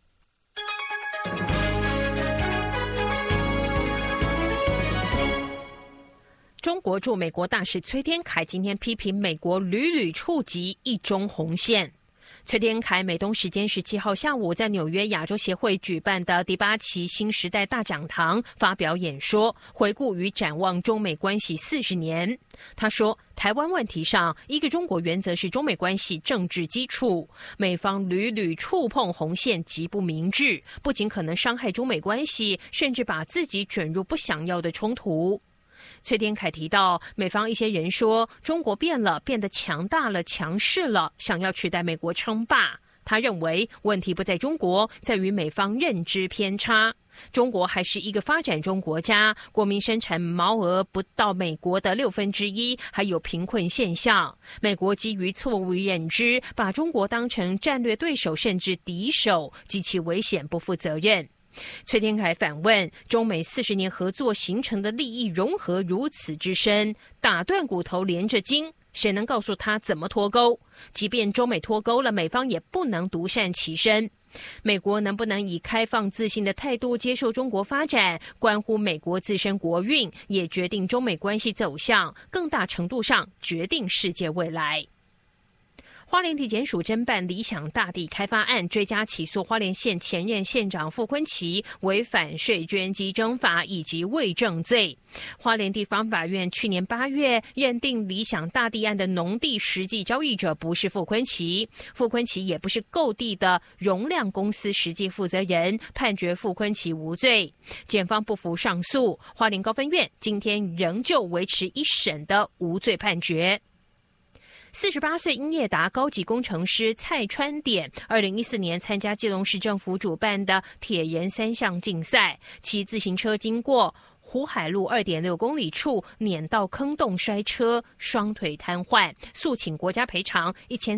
中国驻美国大使崔天凯今天批评美国屡屡触及一中红线。崔天凯美东时间17号下午在纽约亚洲协会举办的第8期新时代大讲堂发表演说，回顾与展望中美关系40年。他说，台湾问题上，一个中国原则是中美关系政治基础，美方屡屡触碰红线极不明智，不仅可能伤害中美关系，甚至把自己卷入不想要的冲突。崔天凯提到，美方一些人说中国变了，变得强大了、强势了，想要取代美国称霸。他认为问题不在中国，在于美方认知偏差。中国还是一个发展中国家，国民生产毛额不到美国的1/6，还有贫困现象。美国基于错误认知，把中国当成战略对手甚至敌手，极其危险，不负责任。崔天凯反问，中美40年合作形成的利益融合如此之深，打断骨头连着筋，谁能告诉他怎么脱钩？即便中美脱钩了，美方也不能独善其身。美国能不能以开放自信的态度接受中国发展，关乎美国自身国运，也决定中美关系走向，更大程度上决定世界未来。花莲地检署侦办理想大地开发案，追加起诉花莲县前任县长傅昆萁违反税捐稽征法以及伪证罪。花莲地方法院去年8月认定理想大地案的农地实际交易者不是傅昆萁，傅昆萁也不是购地的容量公司实际负责人，判决傅昆萁无罪。检方不服上诉，花莲高分院今天仍旧维持1审的无罪判决。48岁英业达高级工程师蔡川典2014年参加基隆市政府主办的铁人3项竞赛，骑自行车经过湖海路2.6公里处碾到坑洞摔车，双腿瘫痪，诉请国家赔偿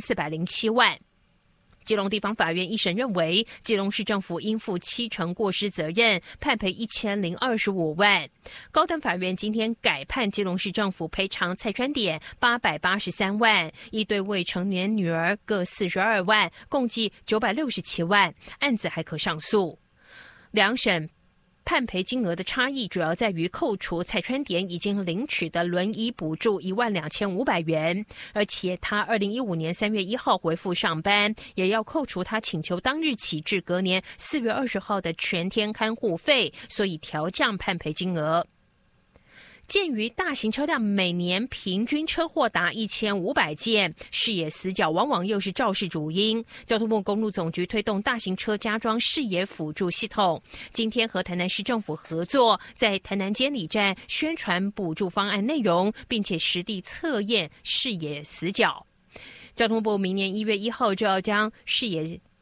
1407万。基隆地方法院一审认为，基隆市政府应负70%过失责任，判赔1025万。高等法院今天改判基隆市政府赔偿蔡川典883万，一对未成年女儿各42万，共计967万，案子还可上诉。两审判赔金额的差异主要在于扣除蔡川典已经领取的轮椅补助12500元，而且他2015年3月1号回复上班，也要扣除他请求当日起至隔年4月20号的全天看护费，所以调降判赔金额。鉴于大型车辆每年平均车祸达1500件，视野死角往往又是肇事主因，交通部公路总局推动大型车加装视野辅助系统，今天和台南市政府合作，在台南监理站宣传补助方案内容，并且实地测验视野死角。交通部明年1月1号就要将视野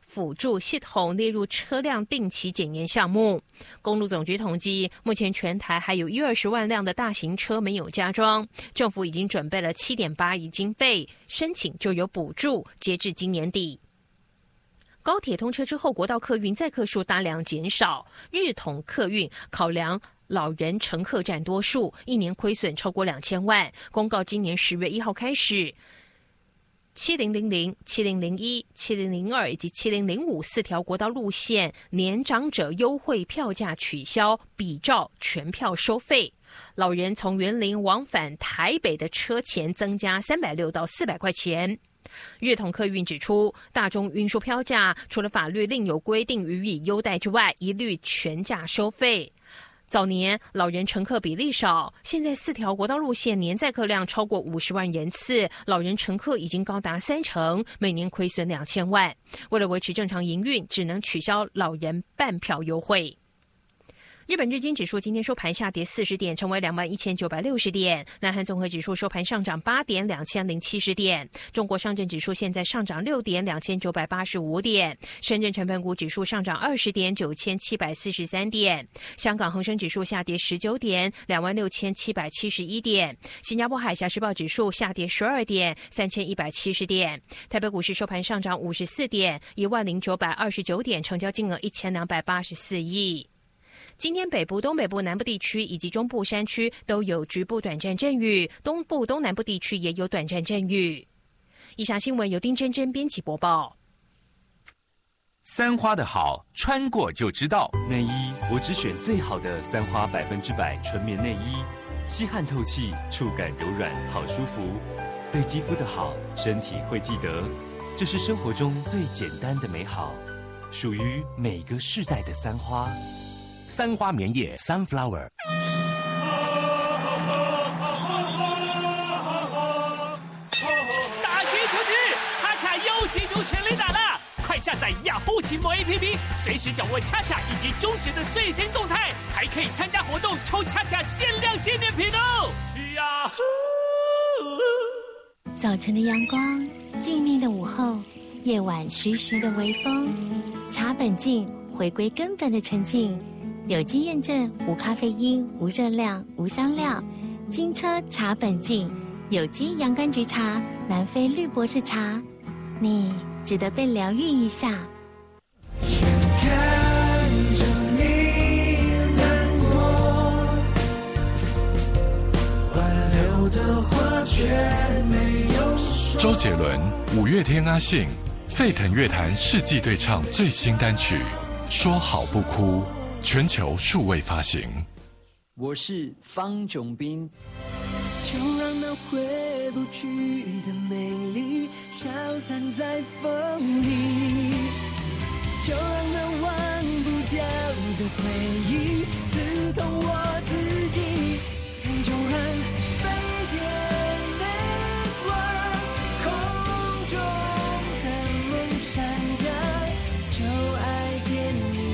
辅助系统列入车辆定期检验项目。公路总局统计，目前全台还有120万辆的大型车没有加装，政府已经准备了7.8亿经费，申请就有补助，截至今年底。高铁通车之后，国道客运载客数大量减少，日统客运考量老人乘客占多数，一年亏损超过2000万，公告今年10月1号开始，7000、7001、7002以及7005四条国道路线年长者优惠票价取消，比照全票收费。老人从员林往返台北的车钱增加360到400块钱。日统客运指出，大众运输票价除了法律另有规定予以优待之外，一律全价收费。早年老人乘客比例少，现在4条国道路线年载客量超过50万人次，老人乘客已经高达30%，每年亏损2000万。为了维持正常营运，只能取消老人半票优惠。日本日经指数今天收盘下跌40点，成为21960点。南韩综合指数收盘上涨8点，2070点。中国上证指数现在上涨6点，2985点。深圳成分股指数上涨20点，9743点。香港恒生指数下跌19点，26771点。新加坡海峡时报指数下跌12点，3170点。台北股市收盘上涨54点，10929点，成交金额1284亿。今天北部、东北部、南部地区以及中部山区都有局部短暂阵雨，东部、东南部地区也有短暂阵雨。以上新闻由丁真真编辑播报。 三花的好，穿过就知道。内衣我只选最好的三花100%纯棉内衣，吸汗透气，触感柔软，好舒服。对肌肤的好，身体会记得。这是生活中最简单的美好，属于每个世代的三花。三花棉叶 Sunflower。 打击出局，恰恰又记住全垒打了！快下载雅虎奇摩 APP， 随时掌握恰恰以及中职的最新动态，还可以参加活动抽恰恰限量纪念品哦！呀呼！ 早晨的阳光，静谧的午后，夜晚徐徐的微风，茶本净，回归根本的纯净。有机验证，无咖啡因，无热量，无香料，金车茶本净，有机洋甘菊茶，南非绿博士茶，你值得被疗愈一下。 看着你难过，挽留的话却没有说。 周杰伦、五月天、阿信，沸腾乐坛世纪对唱最新单曲《说好不哭》。全球数位发行。 我是方炯斌。 就让那回不去的美丽消散在风里，就让那忘不掉的回忆刺痛我自己，就让飞点泪光空中的梦闪着，就爱给你。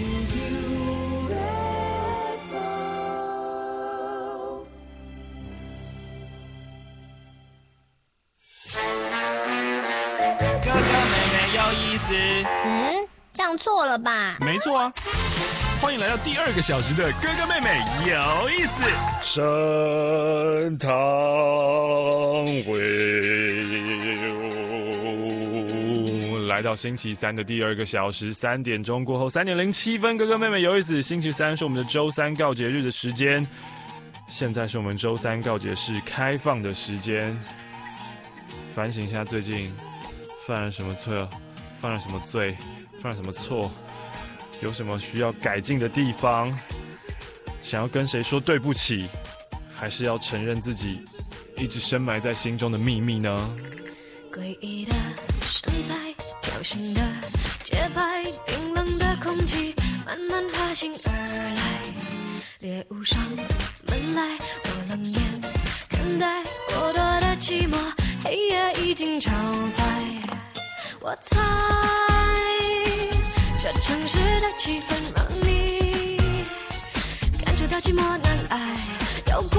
这样错了吧？ 没错啊！欢迎来到第2个小时的哥哥妹妹有意思升堂会。来到星期三的第2个小时，3点钟过后3点07分，哥哥妹妹有意思。星期三是我们的周三告解日的时间，现在是我们周三告解室开放的时间。反省一下最近犯了什么错，犯了什么罪，犯了什么错，有什么需要改进的地方，想要跟谁说对不起，还是要承认自己一直深埋在心中的秘密呢？ 诡异的身材，表情的节拍，冰冷的空气慢慢滑行而来，猎物上门来，我冷眼看待过多的寂寞，黑夜已经超载。我猜这城市的气氛让你感觉到寂寞难挨，要怪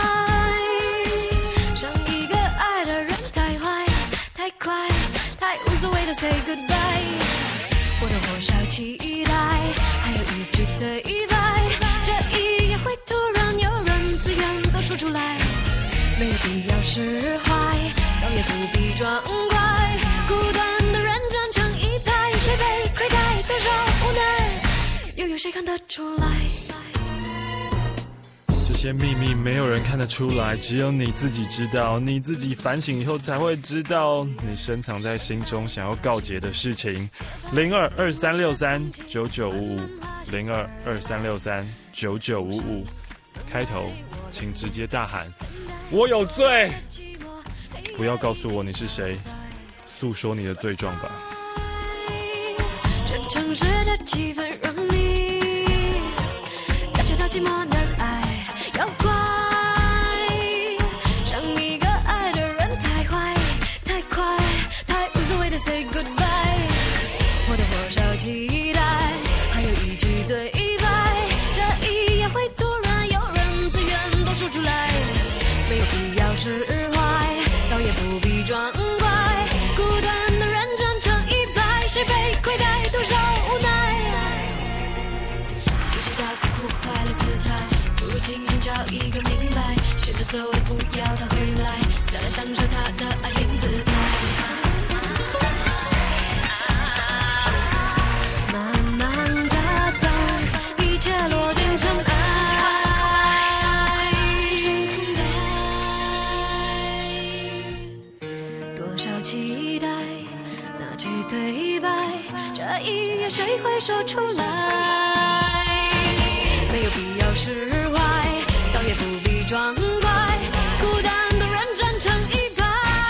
上一个爱的人太坏太快太无所谓的 say goodbye。 我释怀，倒也不必装乖，孤单的人站成一排，谁被亏待，多少无奈，又有谁看得出来？ 这些秘密没有人看得出来，只有你自己知道，你自己反省以后才会知道你深藏在心中想要告解的事情。0223639955，0223639955，开头请直接大喊我有罪，不要告诉我你是谁，诉说你的罪状吧。 这城市的气氛让你感觉到寂寞难挨，要怪上一个爱的人太坏太快太无所谓的 say goodbye， 我的火烧期待还有一句对白，这一夜会突然有人自愿都说出来，没有必要释怀，倒也不必装乖，孤单的人站成一排，谁被亏待，多少无奈，与其他苦快乐姿态，不如精心找一个明白，选择走了不要他回来，再来享受他的爱变姿态，慢慢的等一切落定尘埃，多少期待那句对白，这一夜谁会说出来，没有必要释怀，倒也不必装乖，孤单的人站成一排，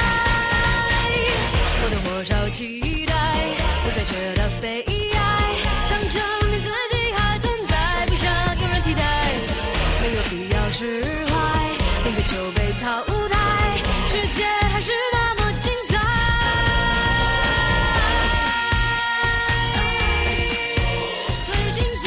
我的火烧期待不再觉得悲哀，想证明自己还存在，不想有人替代，没有必要释怀，那个就被淘汰，世界还是那么精彩，最精彩，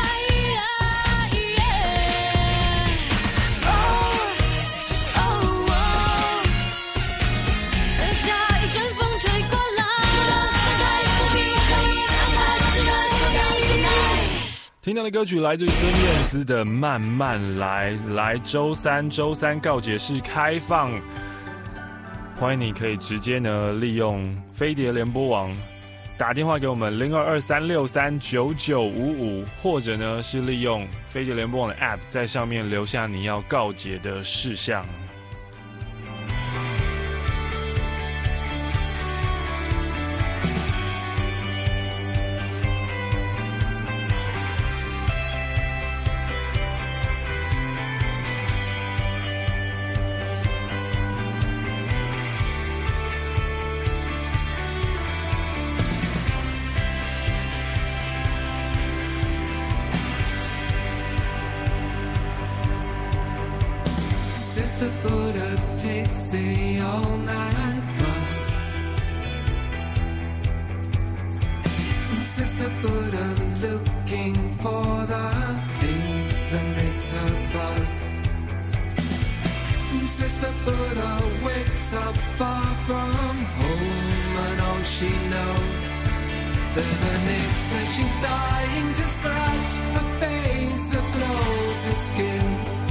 等下一阵风吹过来，记得散开不必刻意安排，自然说到进来。 听到的歌曲来自于孙燕姿的《慢慢来》。来，周三告解室开放，欢迎你可以直接呢利用飞碟联播网打电话给我们0223639955，或者呢是利用飞碟联播网的 App 在上面留下你要告解的事项。 Sister Buddha takes the all-night bus. Sister Buddha looking for the thing that makes her buzz. Sister Buddha wakes up far from home, and all she knows there's an itch that she's dying to scratch. Her face aglows, her skin.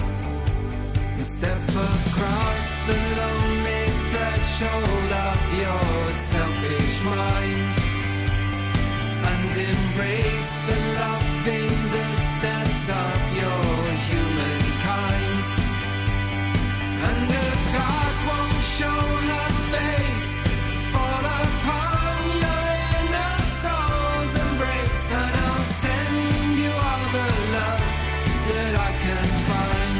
Step across the lonely threshold of your selfish mind and embrace the loving goodness of your humankind. And if God won't show her face, fall upon your inner soul's embrace, and I'll send you all the love that I can find.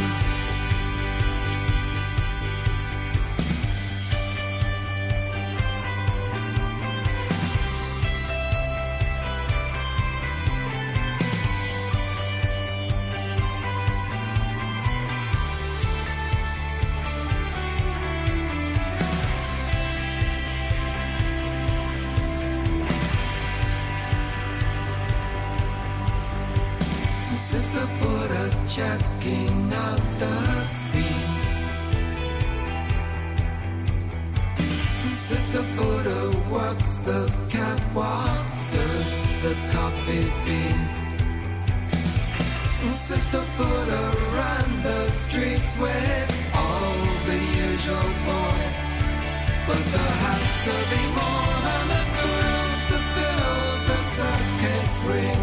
Sister Buddha checking out the scene. Sister Buddha works the catwalk, serves the coffee bean. Sister Buddha ran the streets with all the usual boys, but there has to be more than the girls, the bills, the circus ring.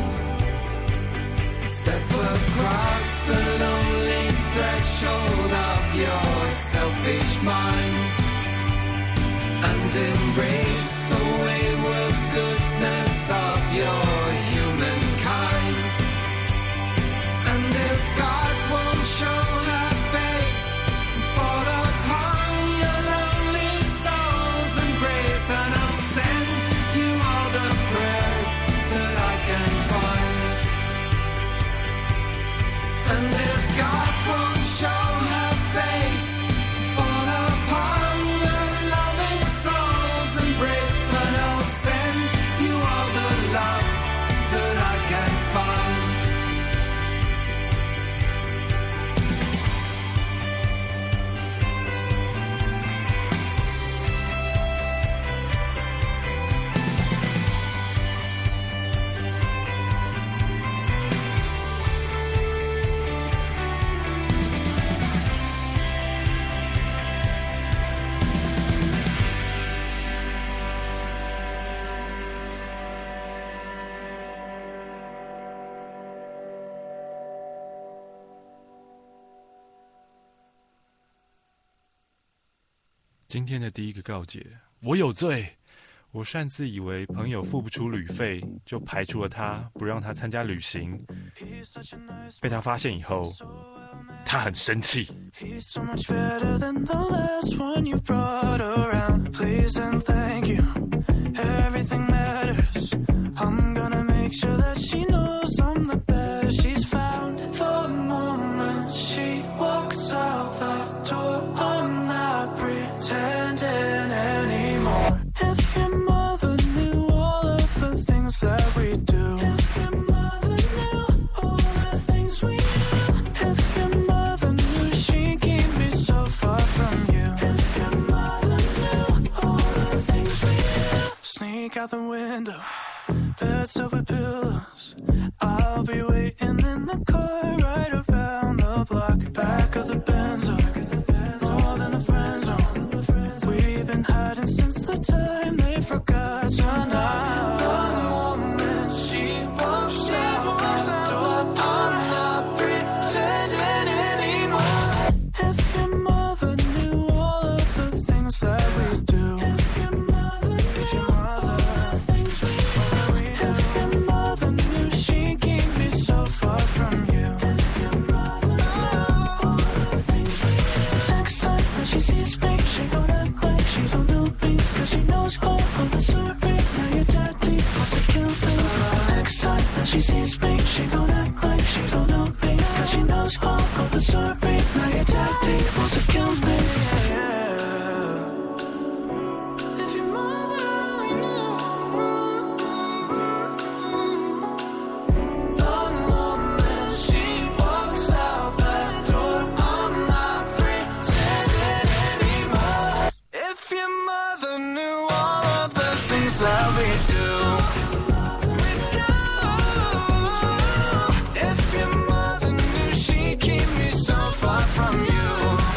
Step across the lonely threshold of your selfish mind and embrace the wayward goodness of your humankind. And if God won't show her face and fall upon your lonely soul's embrace, and I'll send you all the prayers that I can find. And if God won't show her face, fall upon your loving soul's embrace, but I'll send you all the love that I can find. 今天的第一个告解，我有罪。我擅自以为朋友付不出旅费，就排除了他，不让他参加旅行。被他发现以后，他很生气。 He's so much better than the last one you brought around. Please and thank you. Everything matters. I'm gonna make sure that she knows I'm the best she's found. The moment she walks out that door, I'm not pretending anymore. If your mother knew all of the things that we do. If your mother knew all the things we do. If your mother knew she'd keep me so far from you. If your mother knew all the things we do. Sneak out the window, bed stuffed with pillows. I'll be waiting in the car right around the block. Back of the Benzo, more than a friend zone. We've been hiding since the time they forgot to knock. The moment she walks out the door, I'm not pretending anymore. If your mother knew all of the things that we do. If your mother things we do. If your mother knew she'd keep me so far from you. If your mother knew all the things we do. Next time that she sees me, she gon' act like she don't know me. Cause she knows all of the story. Now your daddy wants to kill me. Next time that she sees me, she gon' act like she don't know me. Cause she knows all of the story. Now your daddy wants to kill me. If your mother only knew. The moment she walks out that door, I'm not pretending anymore. If your mother knew all of the things that we do. If your mother knew she'd keep me so far from you.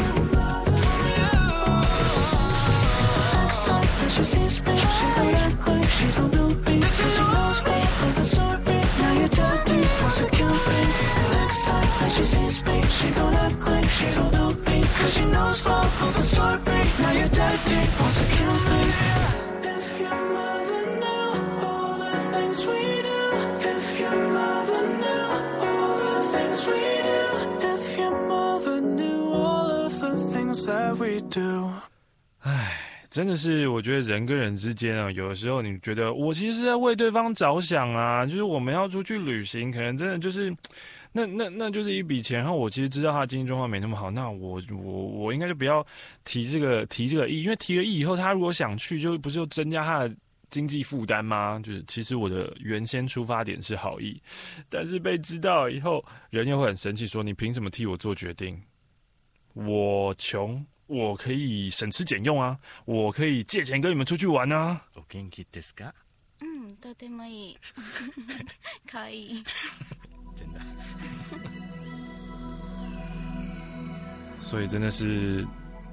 Next time that she sees me, she gon' act like she don't know me. Cause she knows all of the story. Now your daddy wants to kill me. Next time that she sees me, she gon' act like she don't know me. Cause she knows all of the story. Now your daddy wants to kill me. If your mother knew all the things we do. If your mother knew all the things we do. If your mother knew all of the things that we do. 真的是，我觉得人跟人之间啊，有的时候你觉得我其实是在为对方着想啊，就是我们要出去旅行，可能真的就是那就是一笔钱，然后我其实知道他的经济状况没那么好，那我应该就不要提这个意，因为提了意以后，他如果想去，就不是就增加他的经济负担吗？就是其实我的原先出发点是好意，但是被知道以后，人又会很生气，说你凭什么替我做决定？我穷。我可以省吃俭用啊，我可以借钱跟你们出去玩啊。 お元気ですか？ とてもいい。可以。 真的。 所以真的是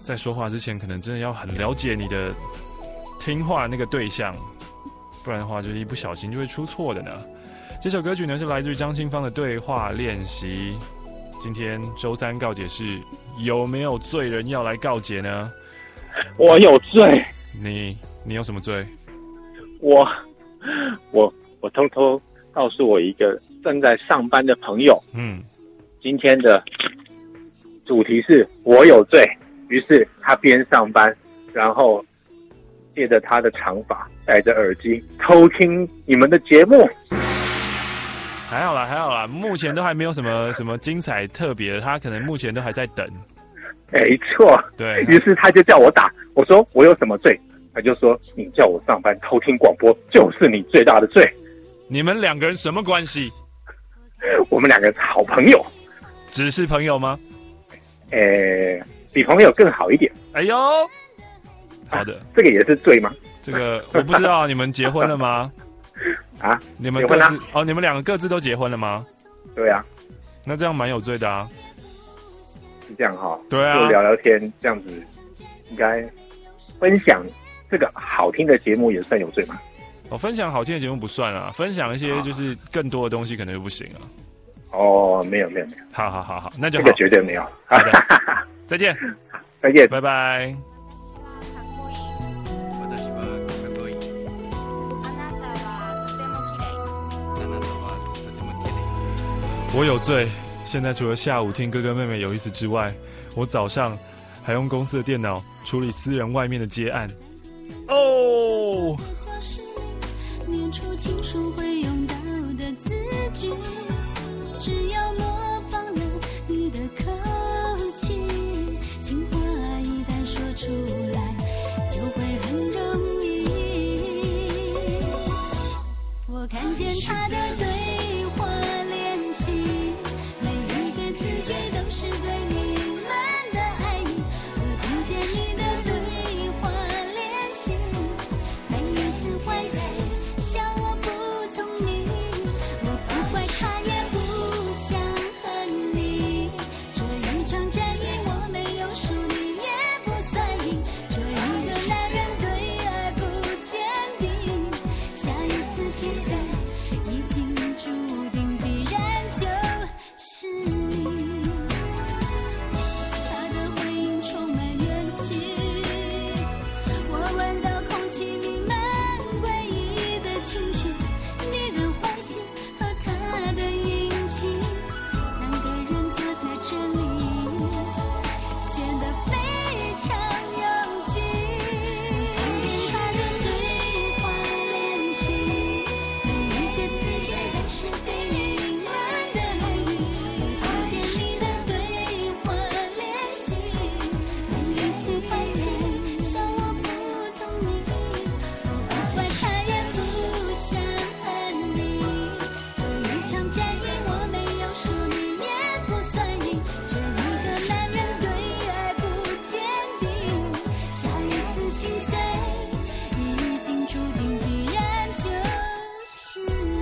在说话之前，可能真的要很了解你的听话那个对象，不然的话，就是一不小心就会出错的呢。这首歌曲呢是来自于张清芳的对话练习。今天周三告解室有没有罪人要来告解呢？ 我有罪。 你有什么罪？ 我偷偷告诉我一个正在上班的朋友，今天的主题是我有罪。于是他边上班，然后借着他的长发，戴着耳机偷听你们的节目。 还好啦，目前都还没有什么精彩特别的，他可能目前都还在等。 没错， 对。 于是他就叫我打，我说我有什么罪？他就说你叫我上班偷听广播，就是你最大的罪。 你们两个人什么关系？ 我们两个是好朋友。 只是朋友吗？ 比朋友更好一点。 哎呦，好的， 这个也是罪吗？ 这个我不知道，你们结婚了吗？ 啊， 你们各自你们两个各自都结婚了吗？ 对啊， 那这样蛮有罪的啊。 是这样哈， 对啊， 就聊聊天这样子，应该分享这个好听的节目也算有罪吗？ 分享好听的节目不算啊，分享一些就是更多的东西可能就不行啊。 没有， 好，那就好， 这个绝对没有。 好的，再见，拜拜。我有罪。现在除了下午听哥哥妹妹有意思之外，我早上还用公司的电脑处理私人外面的接案。哦。 念出情书会用到的字句，只要模仿了你的口气，情话一旦说出来就会很容易。我看见他的对话练习，每一个字句都是对你们的爱意。我听见你的对话练习，每一次怀疑笑我不聪明，我不怪他也不想恨你。这一场战役我没有输，你也不算赢。这一个男人对爱不坚定，下一次心碎已经注定必然就是你。他的回应充满怨气，我闻到空气弥漫诡异的情绪，你的欢喜和他的殷勤，三个人坐在这里显得非常拥挤。看见他的对话练习，每一个字句都是对你们的爱意。我听见你的对话练习，每一次怀疑笑我不聪明，我不怪他也不想恨你。这一场战役我没有输，你也不算赢。这一个男人对爱不坚定，下一次心碎已经注定必然就是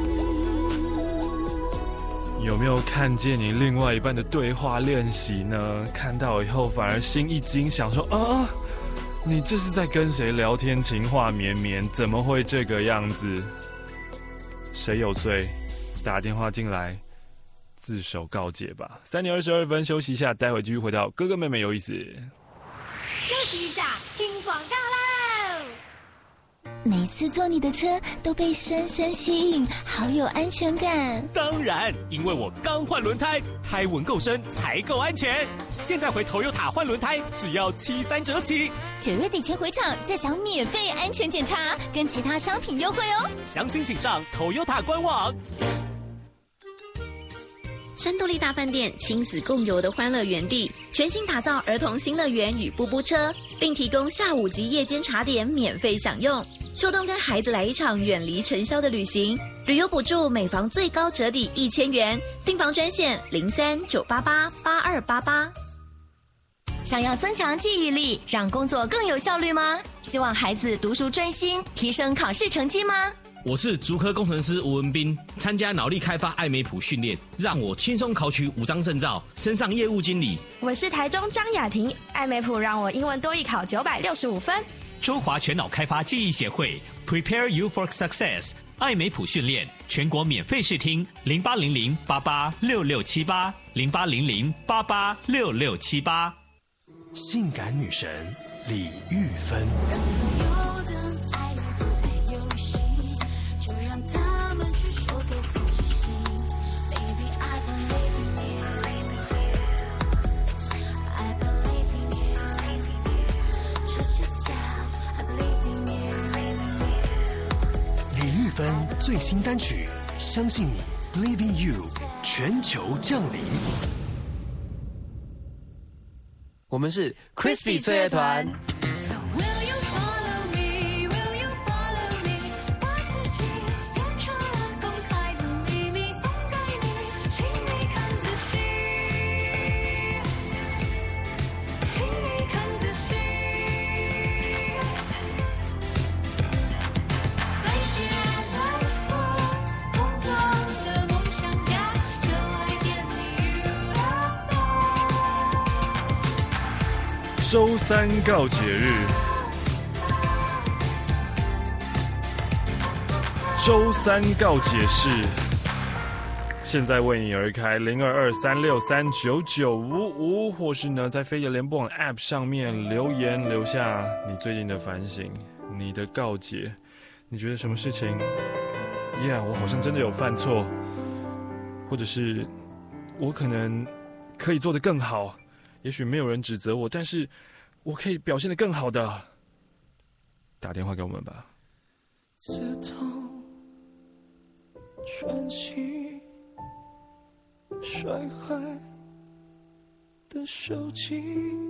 你。 有没有看见你另外一半的对话练习呢？看到以后反而心一惊，想说啊，你这是在跟谁聊天，情话绵绵，怎么会这个样子？谁有罪？打电话进来自首告解吧。3点22分，休息一下，待会继续回到哥哥妹妹有意思。 休息一下，听广告喽。 每次坐你的车都被深深吸引，好有安全感。 当然，因为我刚换轮胎，胎纹够深才够安全。现在回 Toyota 换轮胎只要73折起 ，9月底前回厂再享免费安全检查，跟其他商品优惠哦。 详情请上 Toyota 官网。 山多利大饭店亲子共游的欢乐园地，全新打造儿童新乐园与步步车，并提供下午及夜间茶点免费享用。秋冬跟孩子来一场远离尘嚣的旅行，旅游补助每房最高折抵1000元，订房专线03-988-8288。 想要增强记忆力，让工作更有效率吗？希望孩子读书专心，提升考试成绩吗？ 我是竹科工程师吴文斌，参加脑力开发爱美普训练，让我轻松考取5张证照，升上业务经理。 我是台中张雅婷，爱美普让我英文多益考965分。 中华全脑开发记忆协会 Prepare You for Success 爱美普训练，全国免费试听，0800886678 0800886678。 性感女神李玉芬。最新单曲《相信你》，Believe in You， 全球降临。 我们是 Crispy 脆乐团。 周三告解日，周三告解室，现在为你而开0223639955，或是呢在飞碟联播网 App 上面留言留下你最近的反省，你的告解，你觉得什么事情我好像真的有犯错，或者是我可能可以做得更好，也许没有人指责我，但是我可以表现得更好的。打电话给我们吧。 刺痛，喘息，摔坏的手机，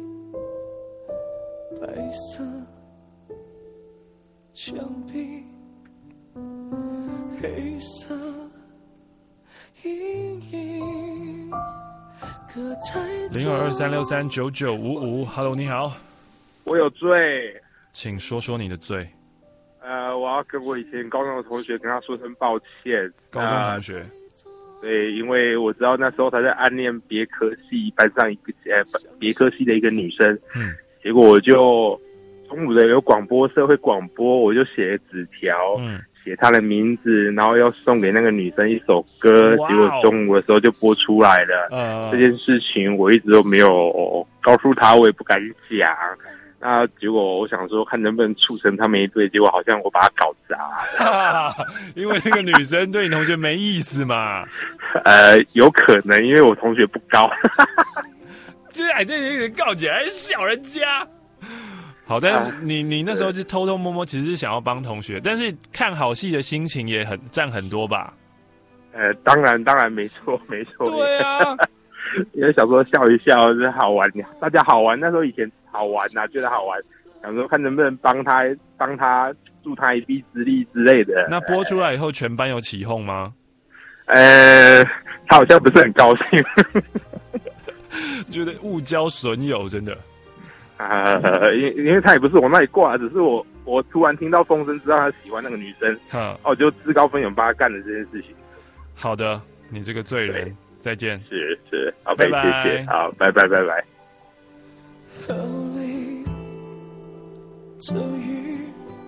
白色墙壁，黑色阴影。 0223639955 ，Hello， 你好， 我有罪， 请说说你的罪。 我要跟我以前高中的同学跟他说声抱歉。 高中同学， 对，因为我知道那时候他在暗恋别科系班上一个别科系的一个女生，结果我就中午的有广播社会广播，我就写了纸条，写她的名字，然后要送给那个女生一首歌，结果中午的时候就播出来了。这件事情我一直都没有告诉她，我也不敢讲。那结果我想说，看能不能促成他们一对，结果好像我把他搞砸了。 因为那个女生对你同学没意思嘛。 有可能，因为我同学不高。 就是这人告解还笑人家。好，但是你那时候就偷偷摸摸，其实是想要帮同学，但是看好戏的心情也占很多吧？ 当然没错。 对啊， 因为想说笑一笑是好玩，大家好玩，那时候以前好玩啊，觉得好玩，想说看能不能帮他助他一臂之力之类的。 那播出来以后，全班有起哄吗？ 他好像不是很高兴， 觉得误交损友，真的。 因为他也不是我那里挂，只是我突然听到风声，知道他喜欢那个女生，我就自告奋勇帮他干了这件事情。 好的，你这个罪人，再见。 是，好，拜拜，谢谢，好，拜拜。 河里这雨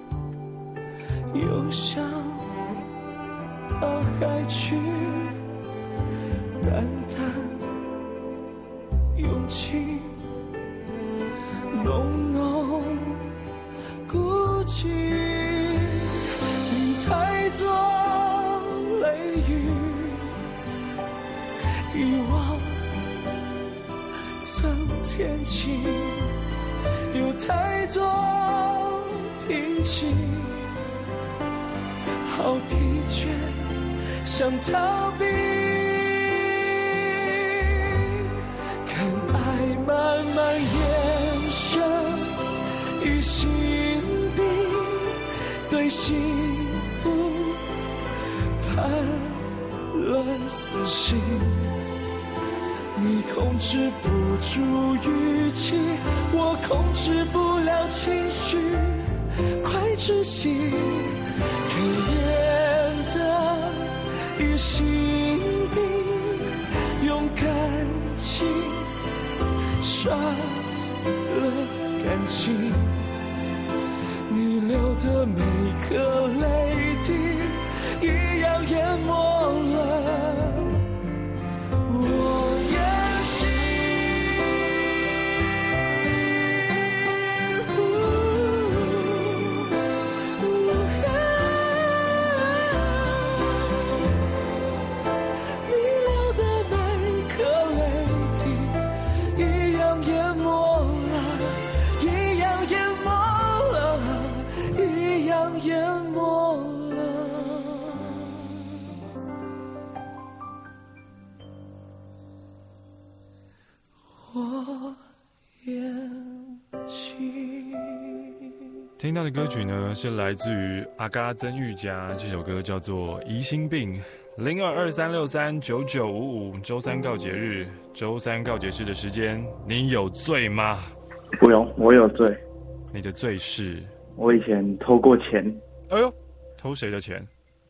又向大海去，淡淡勇气，浓浓孤寂，淋太多泪雨，遗忘曾天晴，有太多平静，好疲倦，想逃避，看爱慢慢延伸，已心底对幸福判了死刑。你控制不住语气，我控制不了情绪，快窒息，可怜于心病，用感情杀了感情，你流的每颗泪滴一样淹没了我眼睛。你流的每颗泪滴一样淹没了，一样淹没了，一样淹没了。我眼睛。 听到的歌曲呢，是来自于阿嘎曾玉佳，这首歌叫做《疑心病》。0223639955，周三告解日，周三告解室的时间，你有罪吗？ 不用，我有罪。 你的罪是？ 我以前偷过钱。 哎呦，偷谁的钱？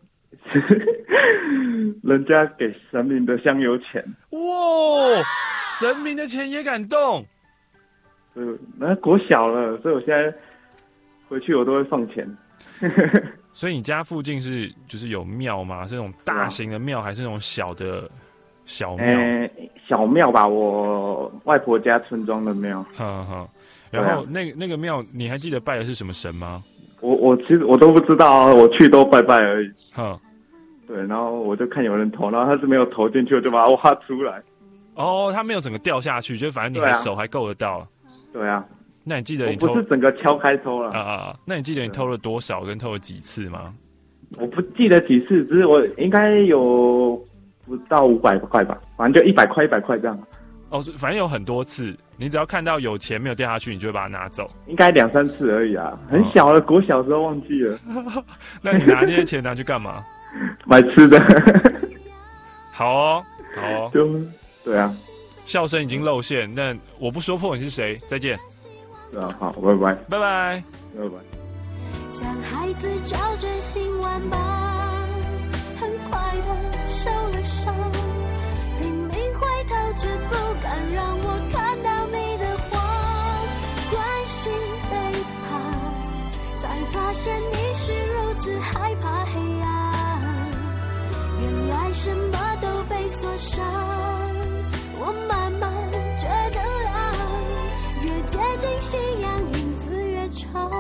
人家给神明的香油钱。 哇，神明的钱也敢动？ 那国小了，所以我现在回去我都会放钱。 所以你家附近就是有庙吗？是那种大型的庙，还是那种小的小庙？ 小庙吧，我外婆家村庄的庙。 然后那个庙，你还记得拜的是什么神吗？ 我其实我都不知道啊，我去都拜拜而已。对，然后我就看有人投，然后他是没有投进去，我就把它挖出来。 哦，他没有整个掉下去，就反正你的手还够得到。 对啊。 那你记得你偷？ 我不是整个敲开偷了那你记得你偷了多少，跟偷了几次吗？ 我不记得几次，只是我应该有不到500块吧，反正就100块100块这样。 哦，反正有很多次，你只要看到有钱没有掉下去，你就会把它拿走。 应该2、3次而已啊，很小了，国小时候忘记了。 那你拿那些钱拿去干嘛？ 买吃的。 好哦，好哦。 对啊。 笑声已经露馅，但我不说破你是谁。再见。 好，拜拜， 拜拜， 拜拜。 像孩子照着新玩伴，很快的受了伤，拼命回头却不敢让我看到你的谎，关心背叛，才发现你是如此害怕黑暗，原来什么都被锁上，我慢慢觉得越接近信仰，影子越长。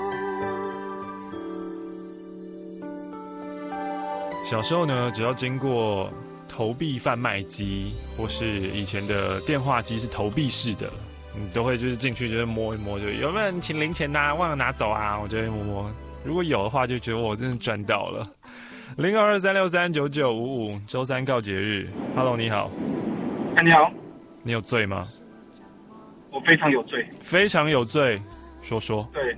小时候呢，只要经过投币贩卖机，或是以前的电话机是投币式的，你都会就是进去就是摸一摸，就有没有人请零钱啊，忘了拿走啊，我就会摸摸。如果有的话，就觉得我真的赚到了。0223639955，周三告解日。Hello， 你好。 你好。 你有罪吗？ 我非常有罪。 非常有罪，说说。 对，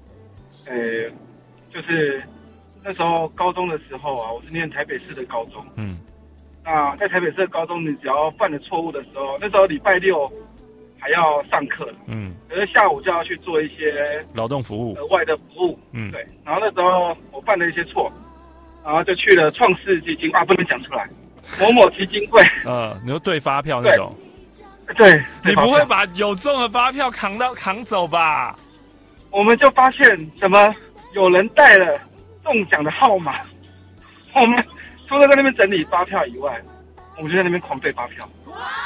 就是那时候高中的时候啊，我是念台北市的高中。那在台北市的高中，你只要犯了错误的时候，那时候礼拜六还要上课。可是下午就要去做一些劳动服务额外的服务。对。然后那时候我犯了一些错，然后就去了创世基金不能讲出来，某某基金会。 你说兑发票那种。 对， 你不会把有中的发票扛走吧？ 我们就发现怎么有人带了中奖的号码，我们除了在那边整理发票以外，我们就在那边狂对发票。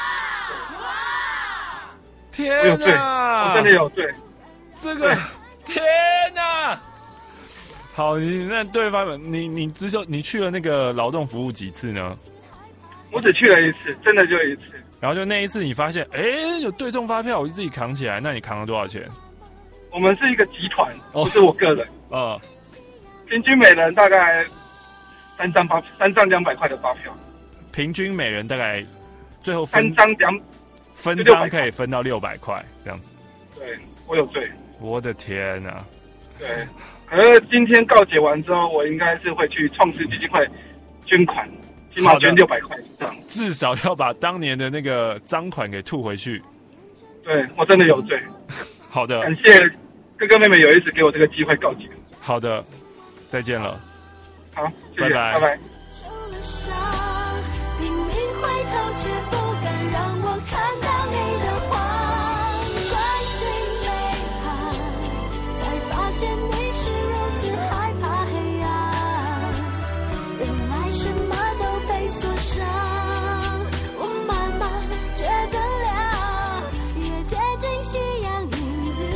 天哪！ 我有罪，我真的有罪。 这个，天哪！好，你那对发票，你去了那个劳动服务几次呢？ 我只去了一次，真的就一次。 然后就那一次，你发现有对中发票，我就自己扛起来。那你扛了多少钱？ 我们是一个集团，不是我个人。平均每人大概3张200块的发票。 平均每人大概最后 3张分张可以分到600块这样子。 对，我有罪。 我的天啊！ 对，可是今天告解完之后，我应该是会去创世基金会捐款。起码捐600块以上， 至少要把当年的那个赃款给吐回去。 对，我真的有罪。 好的， 感谢哥哥妹妹有一次给我这个机会告解。 好的，再见了。 好，谢谢，拜拜。 伤，拼命回头却不敢让我看到你的谎，关心背叛，才发现你是如此害怕黑暗，原来什么都被锁上，我慢慢觉得亮，越接近夕阳影子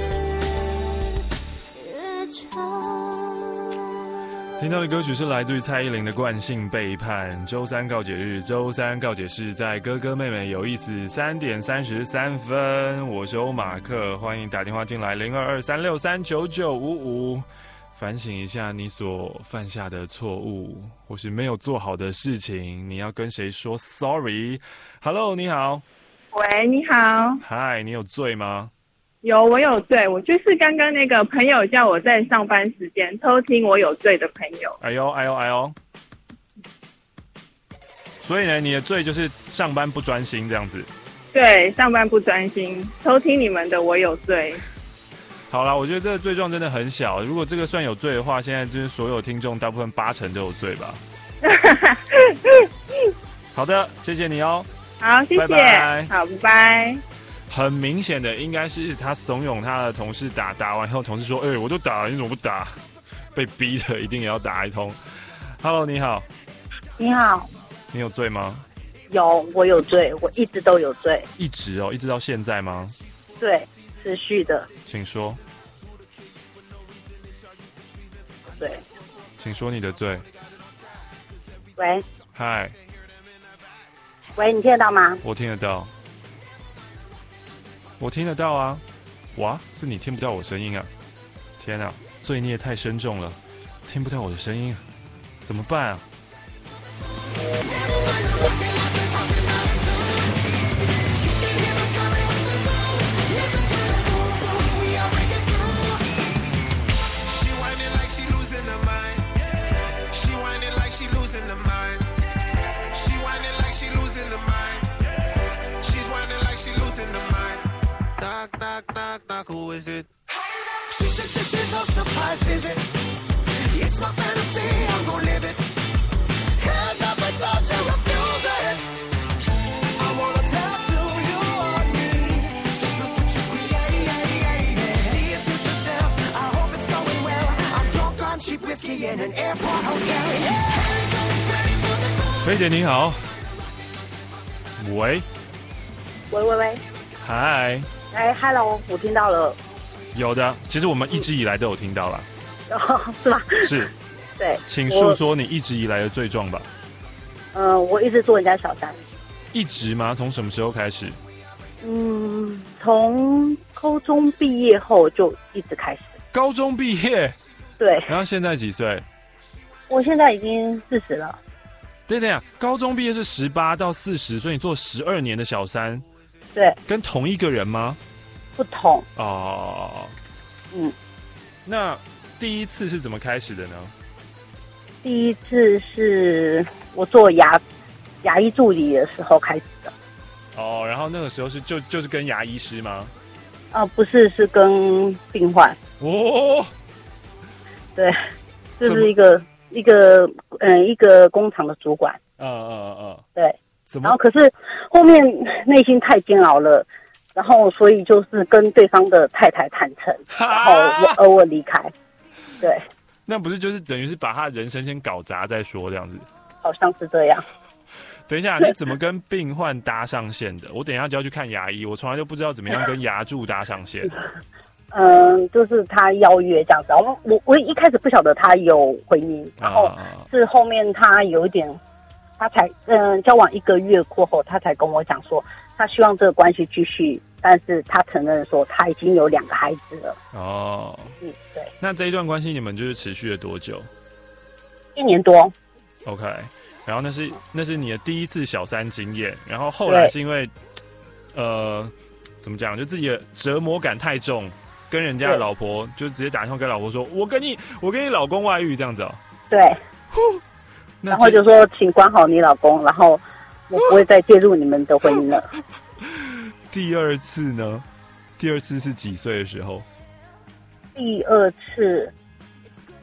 越长。 听到的歌曲是来自于蔡依林的《惯性背叛》。周三告解日，周三告解室在哥哥妹妹有意思3点33分。我是欧马克，欢迎打电话进来0223639955，反省一下你所犯下的错误，或是没有做好的事情，你要跟谁说 sorry？Hello， 你好。 喂，你好。 嗨，你有醉吗？ 有，我有醉，我就是刚刚那个朋友叫我在上班时间偷听我有醉的朋友。 哎呦哎呦哎呦！所以呢，你的醉就是上班不专心这样子。 对，上班不专心，偷听你们的我有醉。 好啦，我觉得这个罪状真的很小。如果这个算有罪的话，现在就是所有听众大部分80%都有罪吧。好的，谢谢你哦。 好，谢谢。 拜拜。 好，拜拜。 很明显的，应该是他怂恿他的同事打，打完以后同事说：“我都打了，你怎么不打？”被逼的一定也要打一通。Hello， 你好。 你好。 你有醉吗？ 有，我有醉，我一直都有醉。 一直哦，一直到现在吗？ 对，持续的。 请说。 对。 请说你的醉。 喂。 嗨。 喂，你听得到吗？ 我听得到。我听得到啊！哇，是你听不到我声音啊！天啊，罪孽太深重了，听不到我的声音，怎么办啊？ Who is it? She said this is a surprise visit. It's my fantasy, I'm gon' live it. Hands up and don't you refuse it. I wanna tattoo you on me. Just look what you created. Dear future self, I hope it's going well. I'm drunk on cheap whiskey in an airport hotel. Hands up, ready for the ball. 菲姐你好。喂。 喂喂喂。 嗨。 哎 ，Hello， 我听到了。 有的，其实我们一直以来都有听到了。 是吗？ 是。 对。 请述说你一直以来的罪状吧。 我一直做人家小三。 一直吗？从什么时候开始？ 从高中毕业后就一直开始。 高中毕业？ 对。 然后现在几岁？ 我现在已经40了。 对啊，高中毕业是18到40，所以你做12年的小三。 对， 跟同一个人吗？ 不同哦。那第一次是怎么开始的呢？ 第一次是我做牙医助理的时候开始的。 哦，然后那个时候是就是跟牙医师吗？ 不是，是跟病患。 哦， 对，就是一个工厂的主管。对。然后可是后面内心太煎熬了，然后所以就是跟对方的太太坦诚，然后我离开。对， 那不是就是等于是把他人生先搞砸再说这样子？ 好像是这样。 等一下，你怎么跟病患搭上线的？我等一下就要去看牙医，我从来就不知道怎么样跟牙助搭上线。 就是他邀约这样子，我一开始不晓得他有婚姻，然后是后面他有一点。他才交往1个月过后，他才跟我讲说，他希望这个关系继续，但是他承认说他已经有2个孩子了。 哦， 对。 那这一段关系你们就是持续了多久 ？1年多。 OK， 然后那是你的第一次小三经验，然后后来是因为怎么讲，就自己的折磨感太重，跟人家的老婆就直接打电话跟老婆说，我跟你老公外遇这样子哦。 对。然后就说请管好你老公，然后我不会再介入你们的婚姻了。 第二次呢？第二次是几岁的时候？ 第二次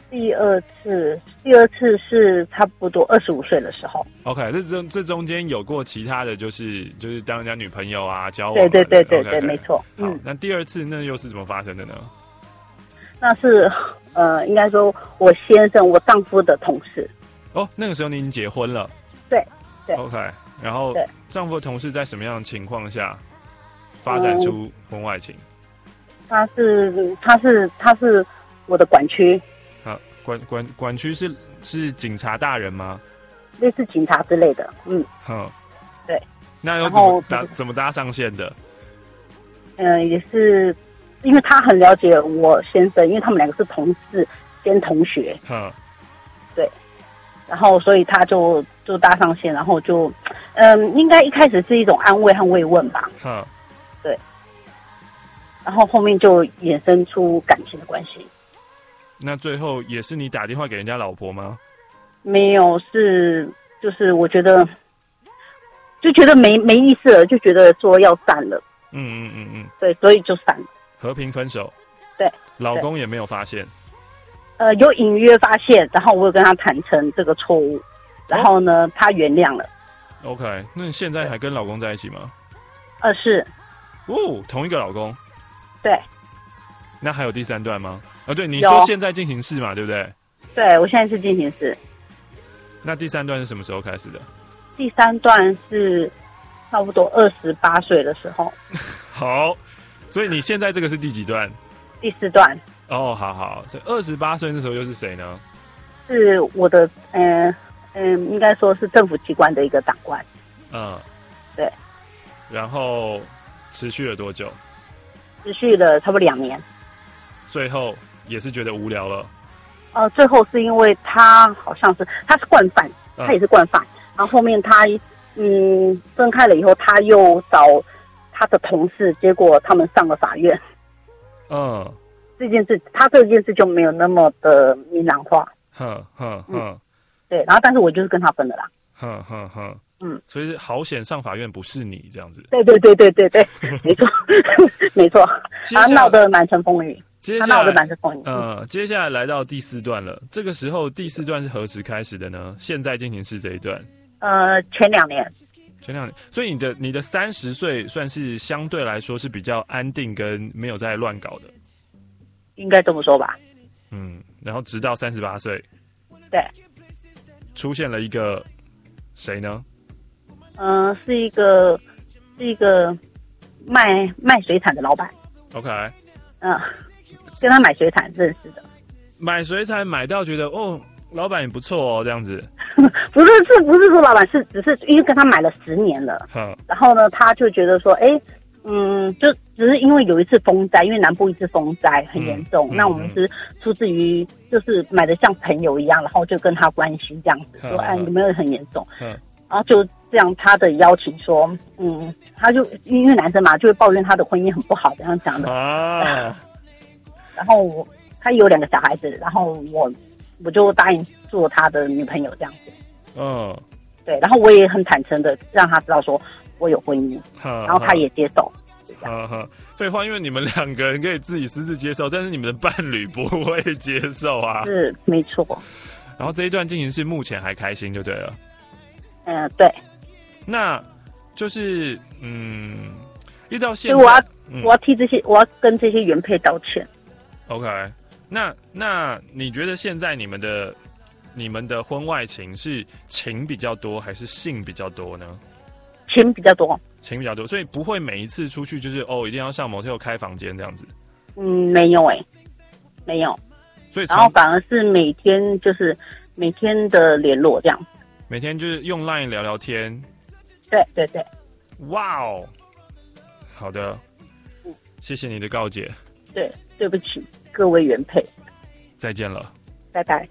第二次是差不多25岁的时候。 OK， 这中间有过其他的就是当人家女朋友啊，交往。 对， okay, 没错。 好，那第二次那又是怎么发生的呢？ 那是应该说我先生我丈夫的同事。 哦，那个时候你已经结婚了。 对。 OK， 然后丈夫的同事在什么样的情况下发展出婚外情？ 他是我的管区。 啊，管区是警察大人吗？ 类似警察之类的。对。 那又怎么搭上线的？ 也是因为他很了解我先生，因为他们两个是同事兼同学。对。然后所以他就搭上线，然后就应该一开始是一种安慰和慰问吧。对。然后后面就衍生出感情的关系。 那最后也是你打电话给人家老婆吗？ 没有，就是我觉得没意思了，就觉得说要散了。对，所以就散了， 和平分手。 对， 老公也没有发现。 有隐约发现，然后我有跟他坦诚这个错误，然后呢，他原谅了。 OK， 那你现在还跟老公在一起吗？ 是。 哦，同一个老公。 对。 那还有第三段吗？对，你说现在进行式嘛，对不对？ 对，我现在是进行式。 那第三段是什么时候开始的？ 第三段是差不多28岁的时候。 好，所以你现在这个是第几段？ 第4段。 哦，好，所以28岁那时候又是谁呢？ 是我的应该说是政府机关的一个长官。对。 然后持续了多久？ 持续了差不多2年。 最后也是觉得无聊了。 最后是因为他好像是他是惯犯，他也是惯犯。然后后面他分开了以后，他又找他的同事，结果他们上了法院。这件事就没有那么的明朗化。对，然后但是我就是跟他分了啦。 所以好险上法院不是你这样子。 对，没错没错，他闹得满城风雨。接下来来到第4段了。这个时候第4段是何时开始的呢？现在进行式这一段。 前2年。 所以你的30岁算是相对来说是比较安定跟没有在乱搞的。 应该这么说吧。 然后直到38岁。 对。 出现了一个谁呢？ 是一个卖水产的老板。 OK。 跟他买水产认识的。 买水产买到觉得老板也不错这样子。 不是说老板只是因为跟他买了10年了。然后呢，他就觉得说，就只是因为有一次风灾，因为南部一次风灾很严重，那我们是出自于就是买的像朋友一样，然后就跟他关心这样子，说有没有很严重。然后就这样，他的邀请说，他就因为男生嘛，就会抱怨他的婚姻很不好，这样讲的。然后他有2个小孩子，然后我就答应做他的女朋友这样子。对，然后我也很坦诚的让他知道说我有婚姻，然后他也接受。 废话，因为你们2个人可以自己私自接受，但是你们的伴侣不会接受啊。 是，没错。 然后这一段进行式目前还开心就对了。 对。那就是依照现在， 我要替我要跟这些原配道歉。 OK， 那你觉得现在你们的婚外情是情比较多还是性比较多呢？ 情比较多。 情比较多，所以不会每一次出去就是一定要上motel开房间这样子。 没有没有。 所以然后反而是每天的联络这样。 每天就是用 LINE 聊聊天。 对。 哇哦，好的，谢谢你的告解。 对不起各位原配， 再见了， 拜拜。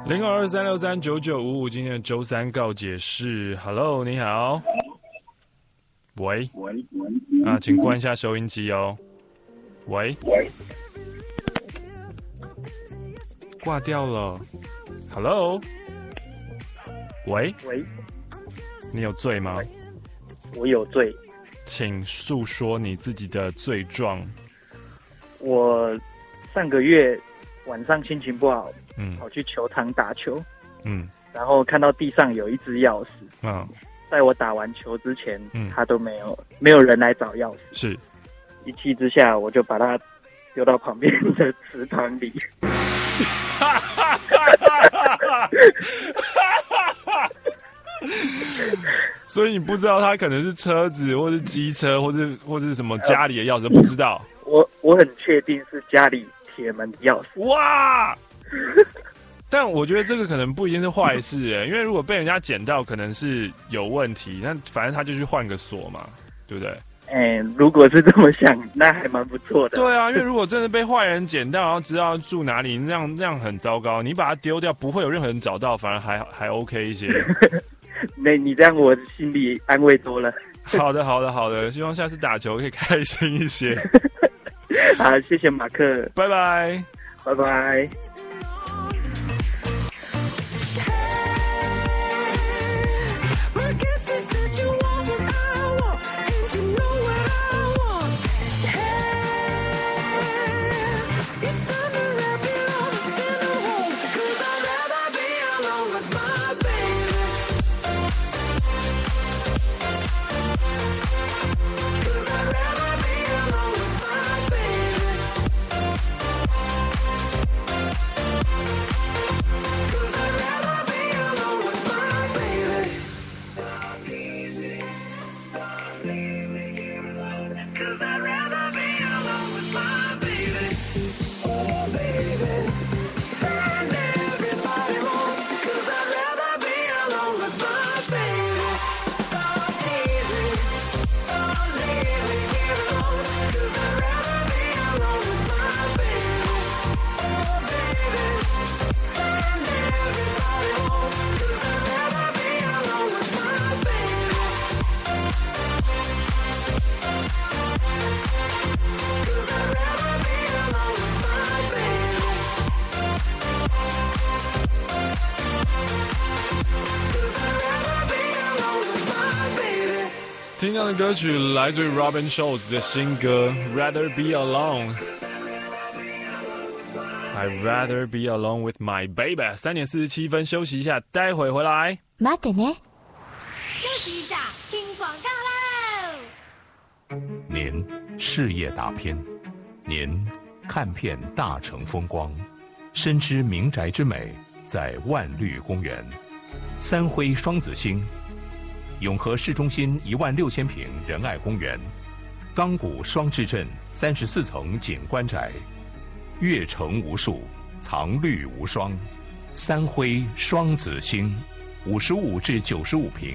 0223639955，今天的周三告解室 ，Hello， 你好，喂，啊，请关一下收音机哦，喂，挂掉了 ，Hello， 喂，你有罪吗？ 我有罪， 请诉说你自己的罪状。 我上个月晚上心情不好，跑去球场打球，然后看到地上有一只钥匙，在我打完球之前，他都没有人来找钥匙， 是， 一气之下我就把它丢到旁边的池塘里。 所以你不知道他可能是车子，或是机车，或是什么家里的钥匙，不知道。 我很确定是家里铁门的钥匙。 哇！但我觉得这个可能不一定是坏事耶，因为如果被人家捡到，可能是有问题。那反正他就去换个锁嘛，对不对？ 如果是这么想，那还蛮不错的。 对啊，因为如果真的被坏人捡到，然后知道住哪里，那样很糟糕。你把它丢掉，不会有任何人找到，反而还 OK 一些。 你这样我心里安慰多了。 好的，希望下次打球可以开心一些。 好，谢谢马克， 拜拜， 拜拜。 听到的歌曲来自于 Robin Schulz 的新歌 Rather Be Alone。 I'd rather be alone with my baby。 3点47分，休息一下，待会回来。 待ってね。 休息一下，听广告喽。 您事业打拼，您看遍大城风光，深知民宅之美在万绿公园、三辉双子星、永和市中心16000平仁爱公园、钢骨双质镇34层景观宅，悦城无数，藏绿无双。三辉双子星，55至95平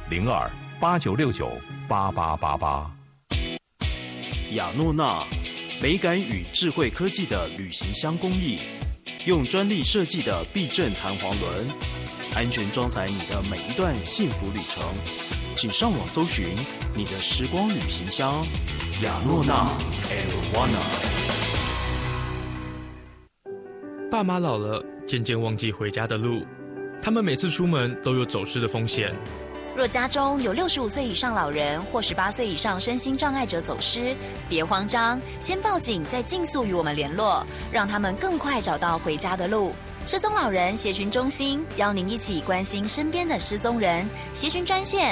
，0289698888。 雅诺娜，美感与智慧科技的旅行箱工艺，用专利设计的避震弹簧轮，安全装载你的每一段幸福旅程。请上网搜寻你的时光旅行箱，雅诺娜 Arowana。 爸妈老了，渐渐忘记回家的路，他们每次出门都有走失的风险。 若家中有65岁以上老人或18岁以上身心障碍者走失，别慌张，先报警，再尽速与我们联络，让他们更快找到回家的路。失踪老人协寻中心邀您一起关心身边的失踪人，协寻专线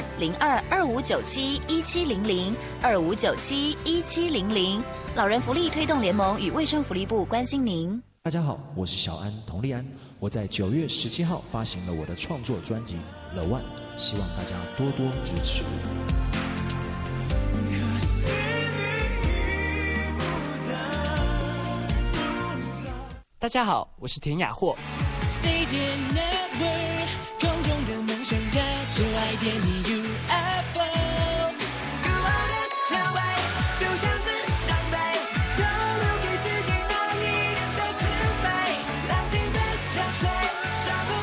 0225971700，25971700。老人福利推动联盟与卫生福利部关心您。 大家好，我是小安童丽安，我在9月17号发行了我的创作专辑《The One》，希望大家多多支持。 大家好，我是田雅霍。 空中的梦想家，就爱点你 UFO。古老的蔷薇，就像是伤悲，就留给自己那一点的慈悲。浪静的江水，伤痕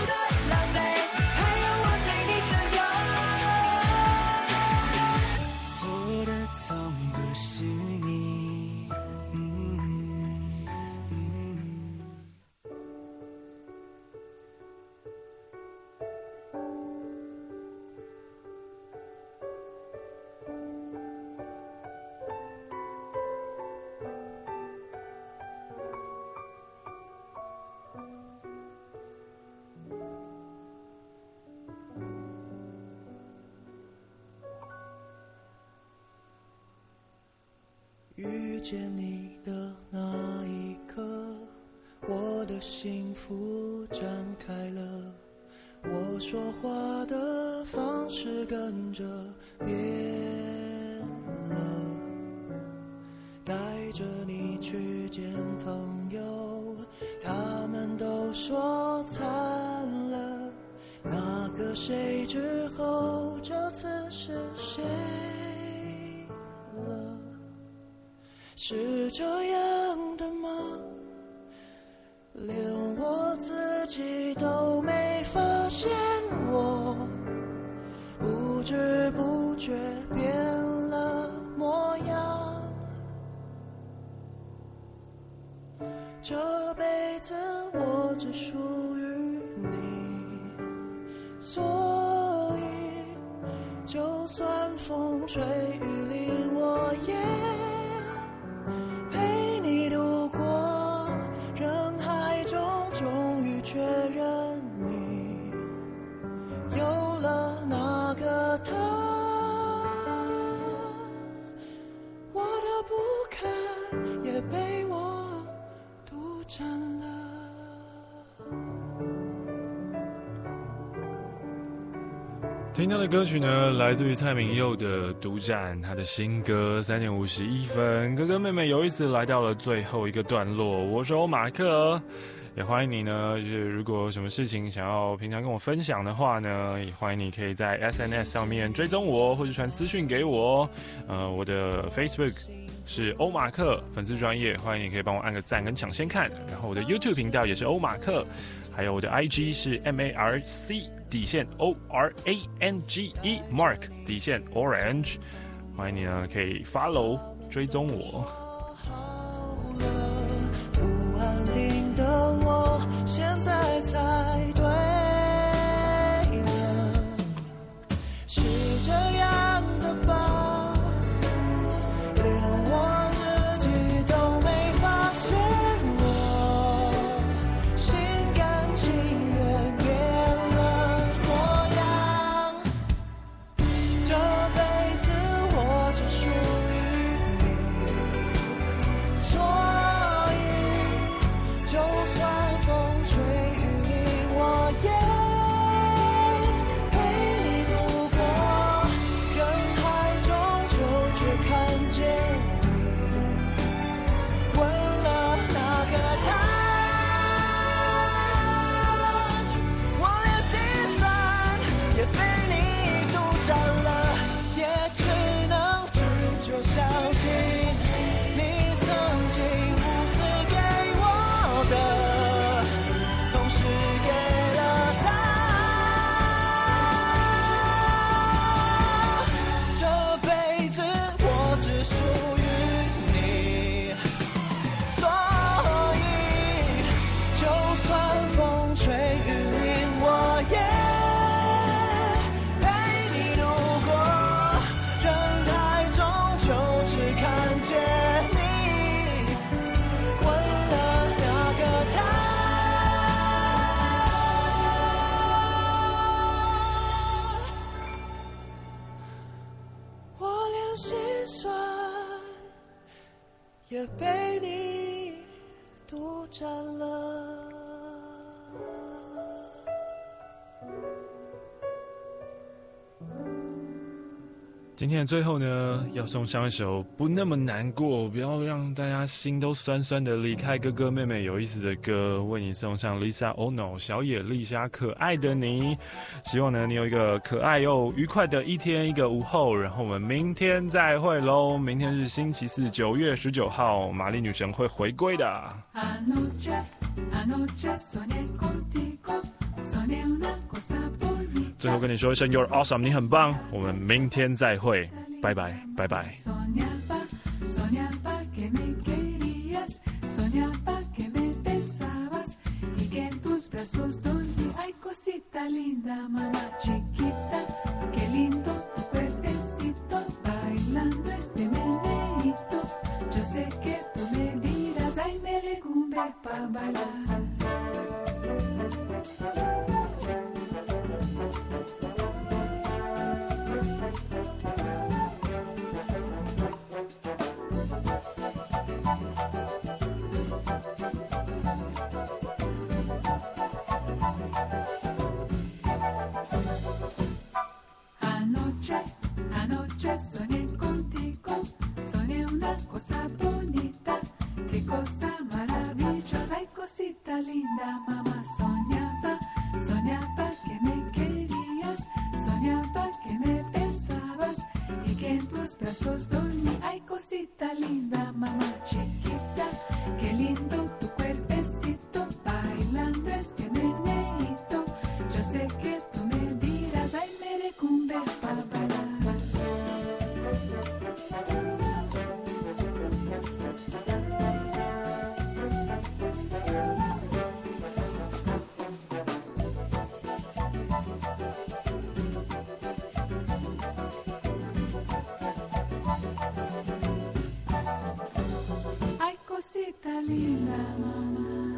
见你的那一刻，我的幸福展开了，我说话的方式跟着变了，带着你去见朋友，他们都说惨了，那个谁之后这次是谁了？是这样的吗？连我自己都没发现，我不知不觉变了模样。这辈子我只属于你，所以就算风吹雨淋，我也陪你度过。人海中终于确认你有了那个他，我的不堪也被我独占了。 听到的歌曲呢，来自于蔡旻佑的《独占》，他的新歌3点51分。哥哥妹妹有意思来到了最后一个段落，我是欧马克，也欢迎你呢，就是如果有什么事情想要平常跟我分享的话呢，也欢迎你可以在 SNS 上面追踪我，或者传私讯给我。我的 Facebook 是欧马克粉丝专页，欢迎你可以帮我按个赞跟抢先看。然后我的 YouTube 频道也是欧马克，还有我的 IG 是 MARC ORANGE Mark Orange， 欢迎你呢可以 follow 追踪我。 不安定的我现在才对了，是这样的吧，连我自己都没发现，我心甘情愿变了模样。这辈子我只属于你，所以就算风吹雨淋，我也陪你度过。人海中就只看见你，问了那个他，我连心酸也被你独占了，也只能拒绝相信你曾经无私给我的，同时给了他。这辈子我只属于你，所以就算风吹雨淋，我也陪你度过。人海中就只看见你，问了那个他，我连心酸也被你独占了。 今天的最后呢，要送上一首不那么难过，不要让大家心都酸酸的离开哥哥妹妹有意思的歌，为你送上 Lisa Ono 小野丽莎可爱的你。希望呢你有一个可爱又愉快的一天，一个午后，然后我们明天再会咯。明天是星期四9月19号，玛丽女神会回归的。最后跟你说一声 You're awesome， 你很棒，我们明天再会，拜拜拜拜。 Soñaba que me querías, soñaba que me besabas y que en tus brazos dormí. Ay, cosita linda, mamá chiquita, qué lindo tu cuerpecito bailando este meneíto. Yo sé que tú me dirás, ay, me recumbe pa' bailar. soñé contigo, soñé una cosa bonita, qué cosa maravillosa y cosita linda, mamá soñaba, soñaba que me querías, soñaba que me besabas y que en tus brazos dormí, ay cosita linda, mamá chiquita, qué lindo tu cuerpecito, bailando este meneíto, yo sé que tú me dirás, ay merecumbe para bailar. Ay cosita linda, mamá。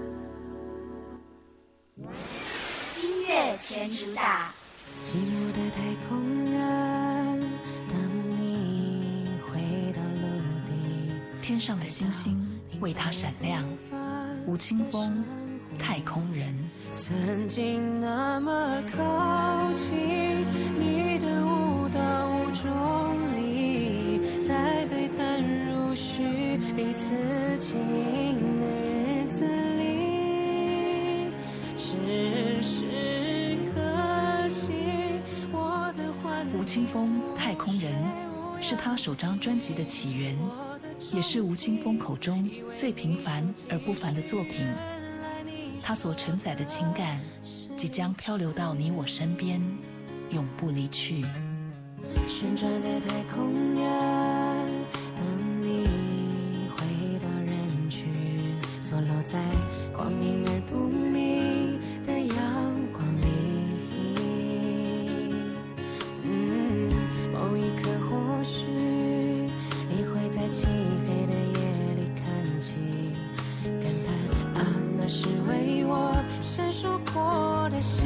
音乐全主打。 寂寞的太空人，当你回到陆地， 天上的星星为他闪亮。吴青峰，太空人。 曾经那么靠近，你的舞蹈无中离，在对谈如许，彼此亲的日子里，只是可惜我的幻。 吴青峰，太空人是他首张专辑的起源，也是吴青峰口中最平凡而不凡的作品。他所承载的情感，即将漂流到你我身边，永不离去。 旋转的太空人，当你回到人群，坐落在光明而不明的阳光里。某一刻或许你会在漆黑的夜里看起，感叹啊，那是为我闪烁过的星。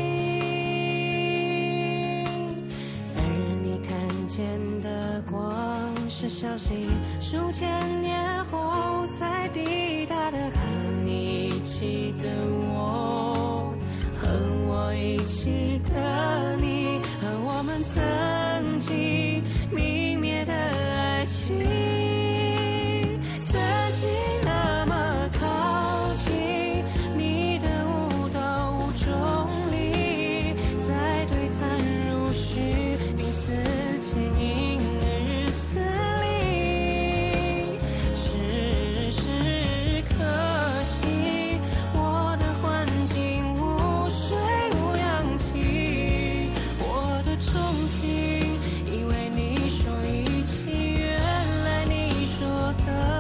而你看见的光是消息，数千年后才抵达的，和你一起的我，和我一起的你，和我们曾经泯灭的爱情，曾经那么靠近，你的舞蹈无中离，在对谈如许，彼此牵引的日子里，只是可惜我的环境无水无氧气，我的憧憬以为你说一起，原来你说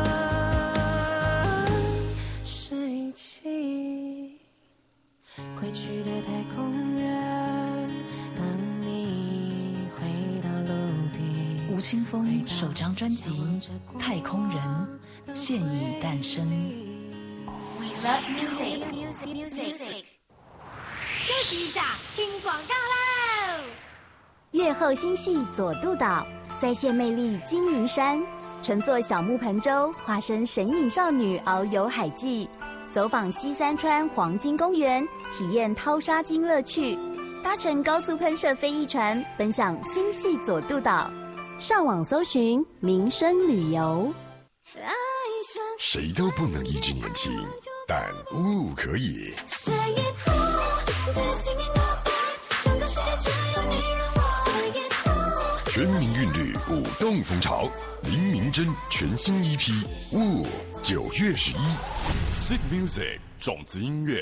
的是一起。归去的太空人，当你回到陆地。 吴青峰首张专辑《太空人》现已诞生。 We love music。 休息一下，听广告喽。 月后星系佐渡岛，再现魅力金银山，乘坐小木盆舟，化身神隐少女遨游海记，走访西三川黄金公园，体验掏沙鲸乐趣，搭乘高速喷射飞翼船，奔向星系佐渡岛。上网搜寻民生旅游。 谁都不能一直年轻，但雾可以。全民韵律舞动风潮，林明珍全新EP《雾》9月11 ，Sick Music 种子音乐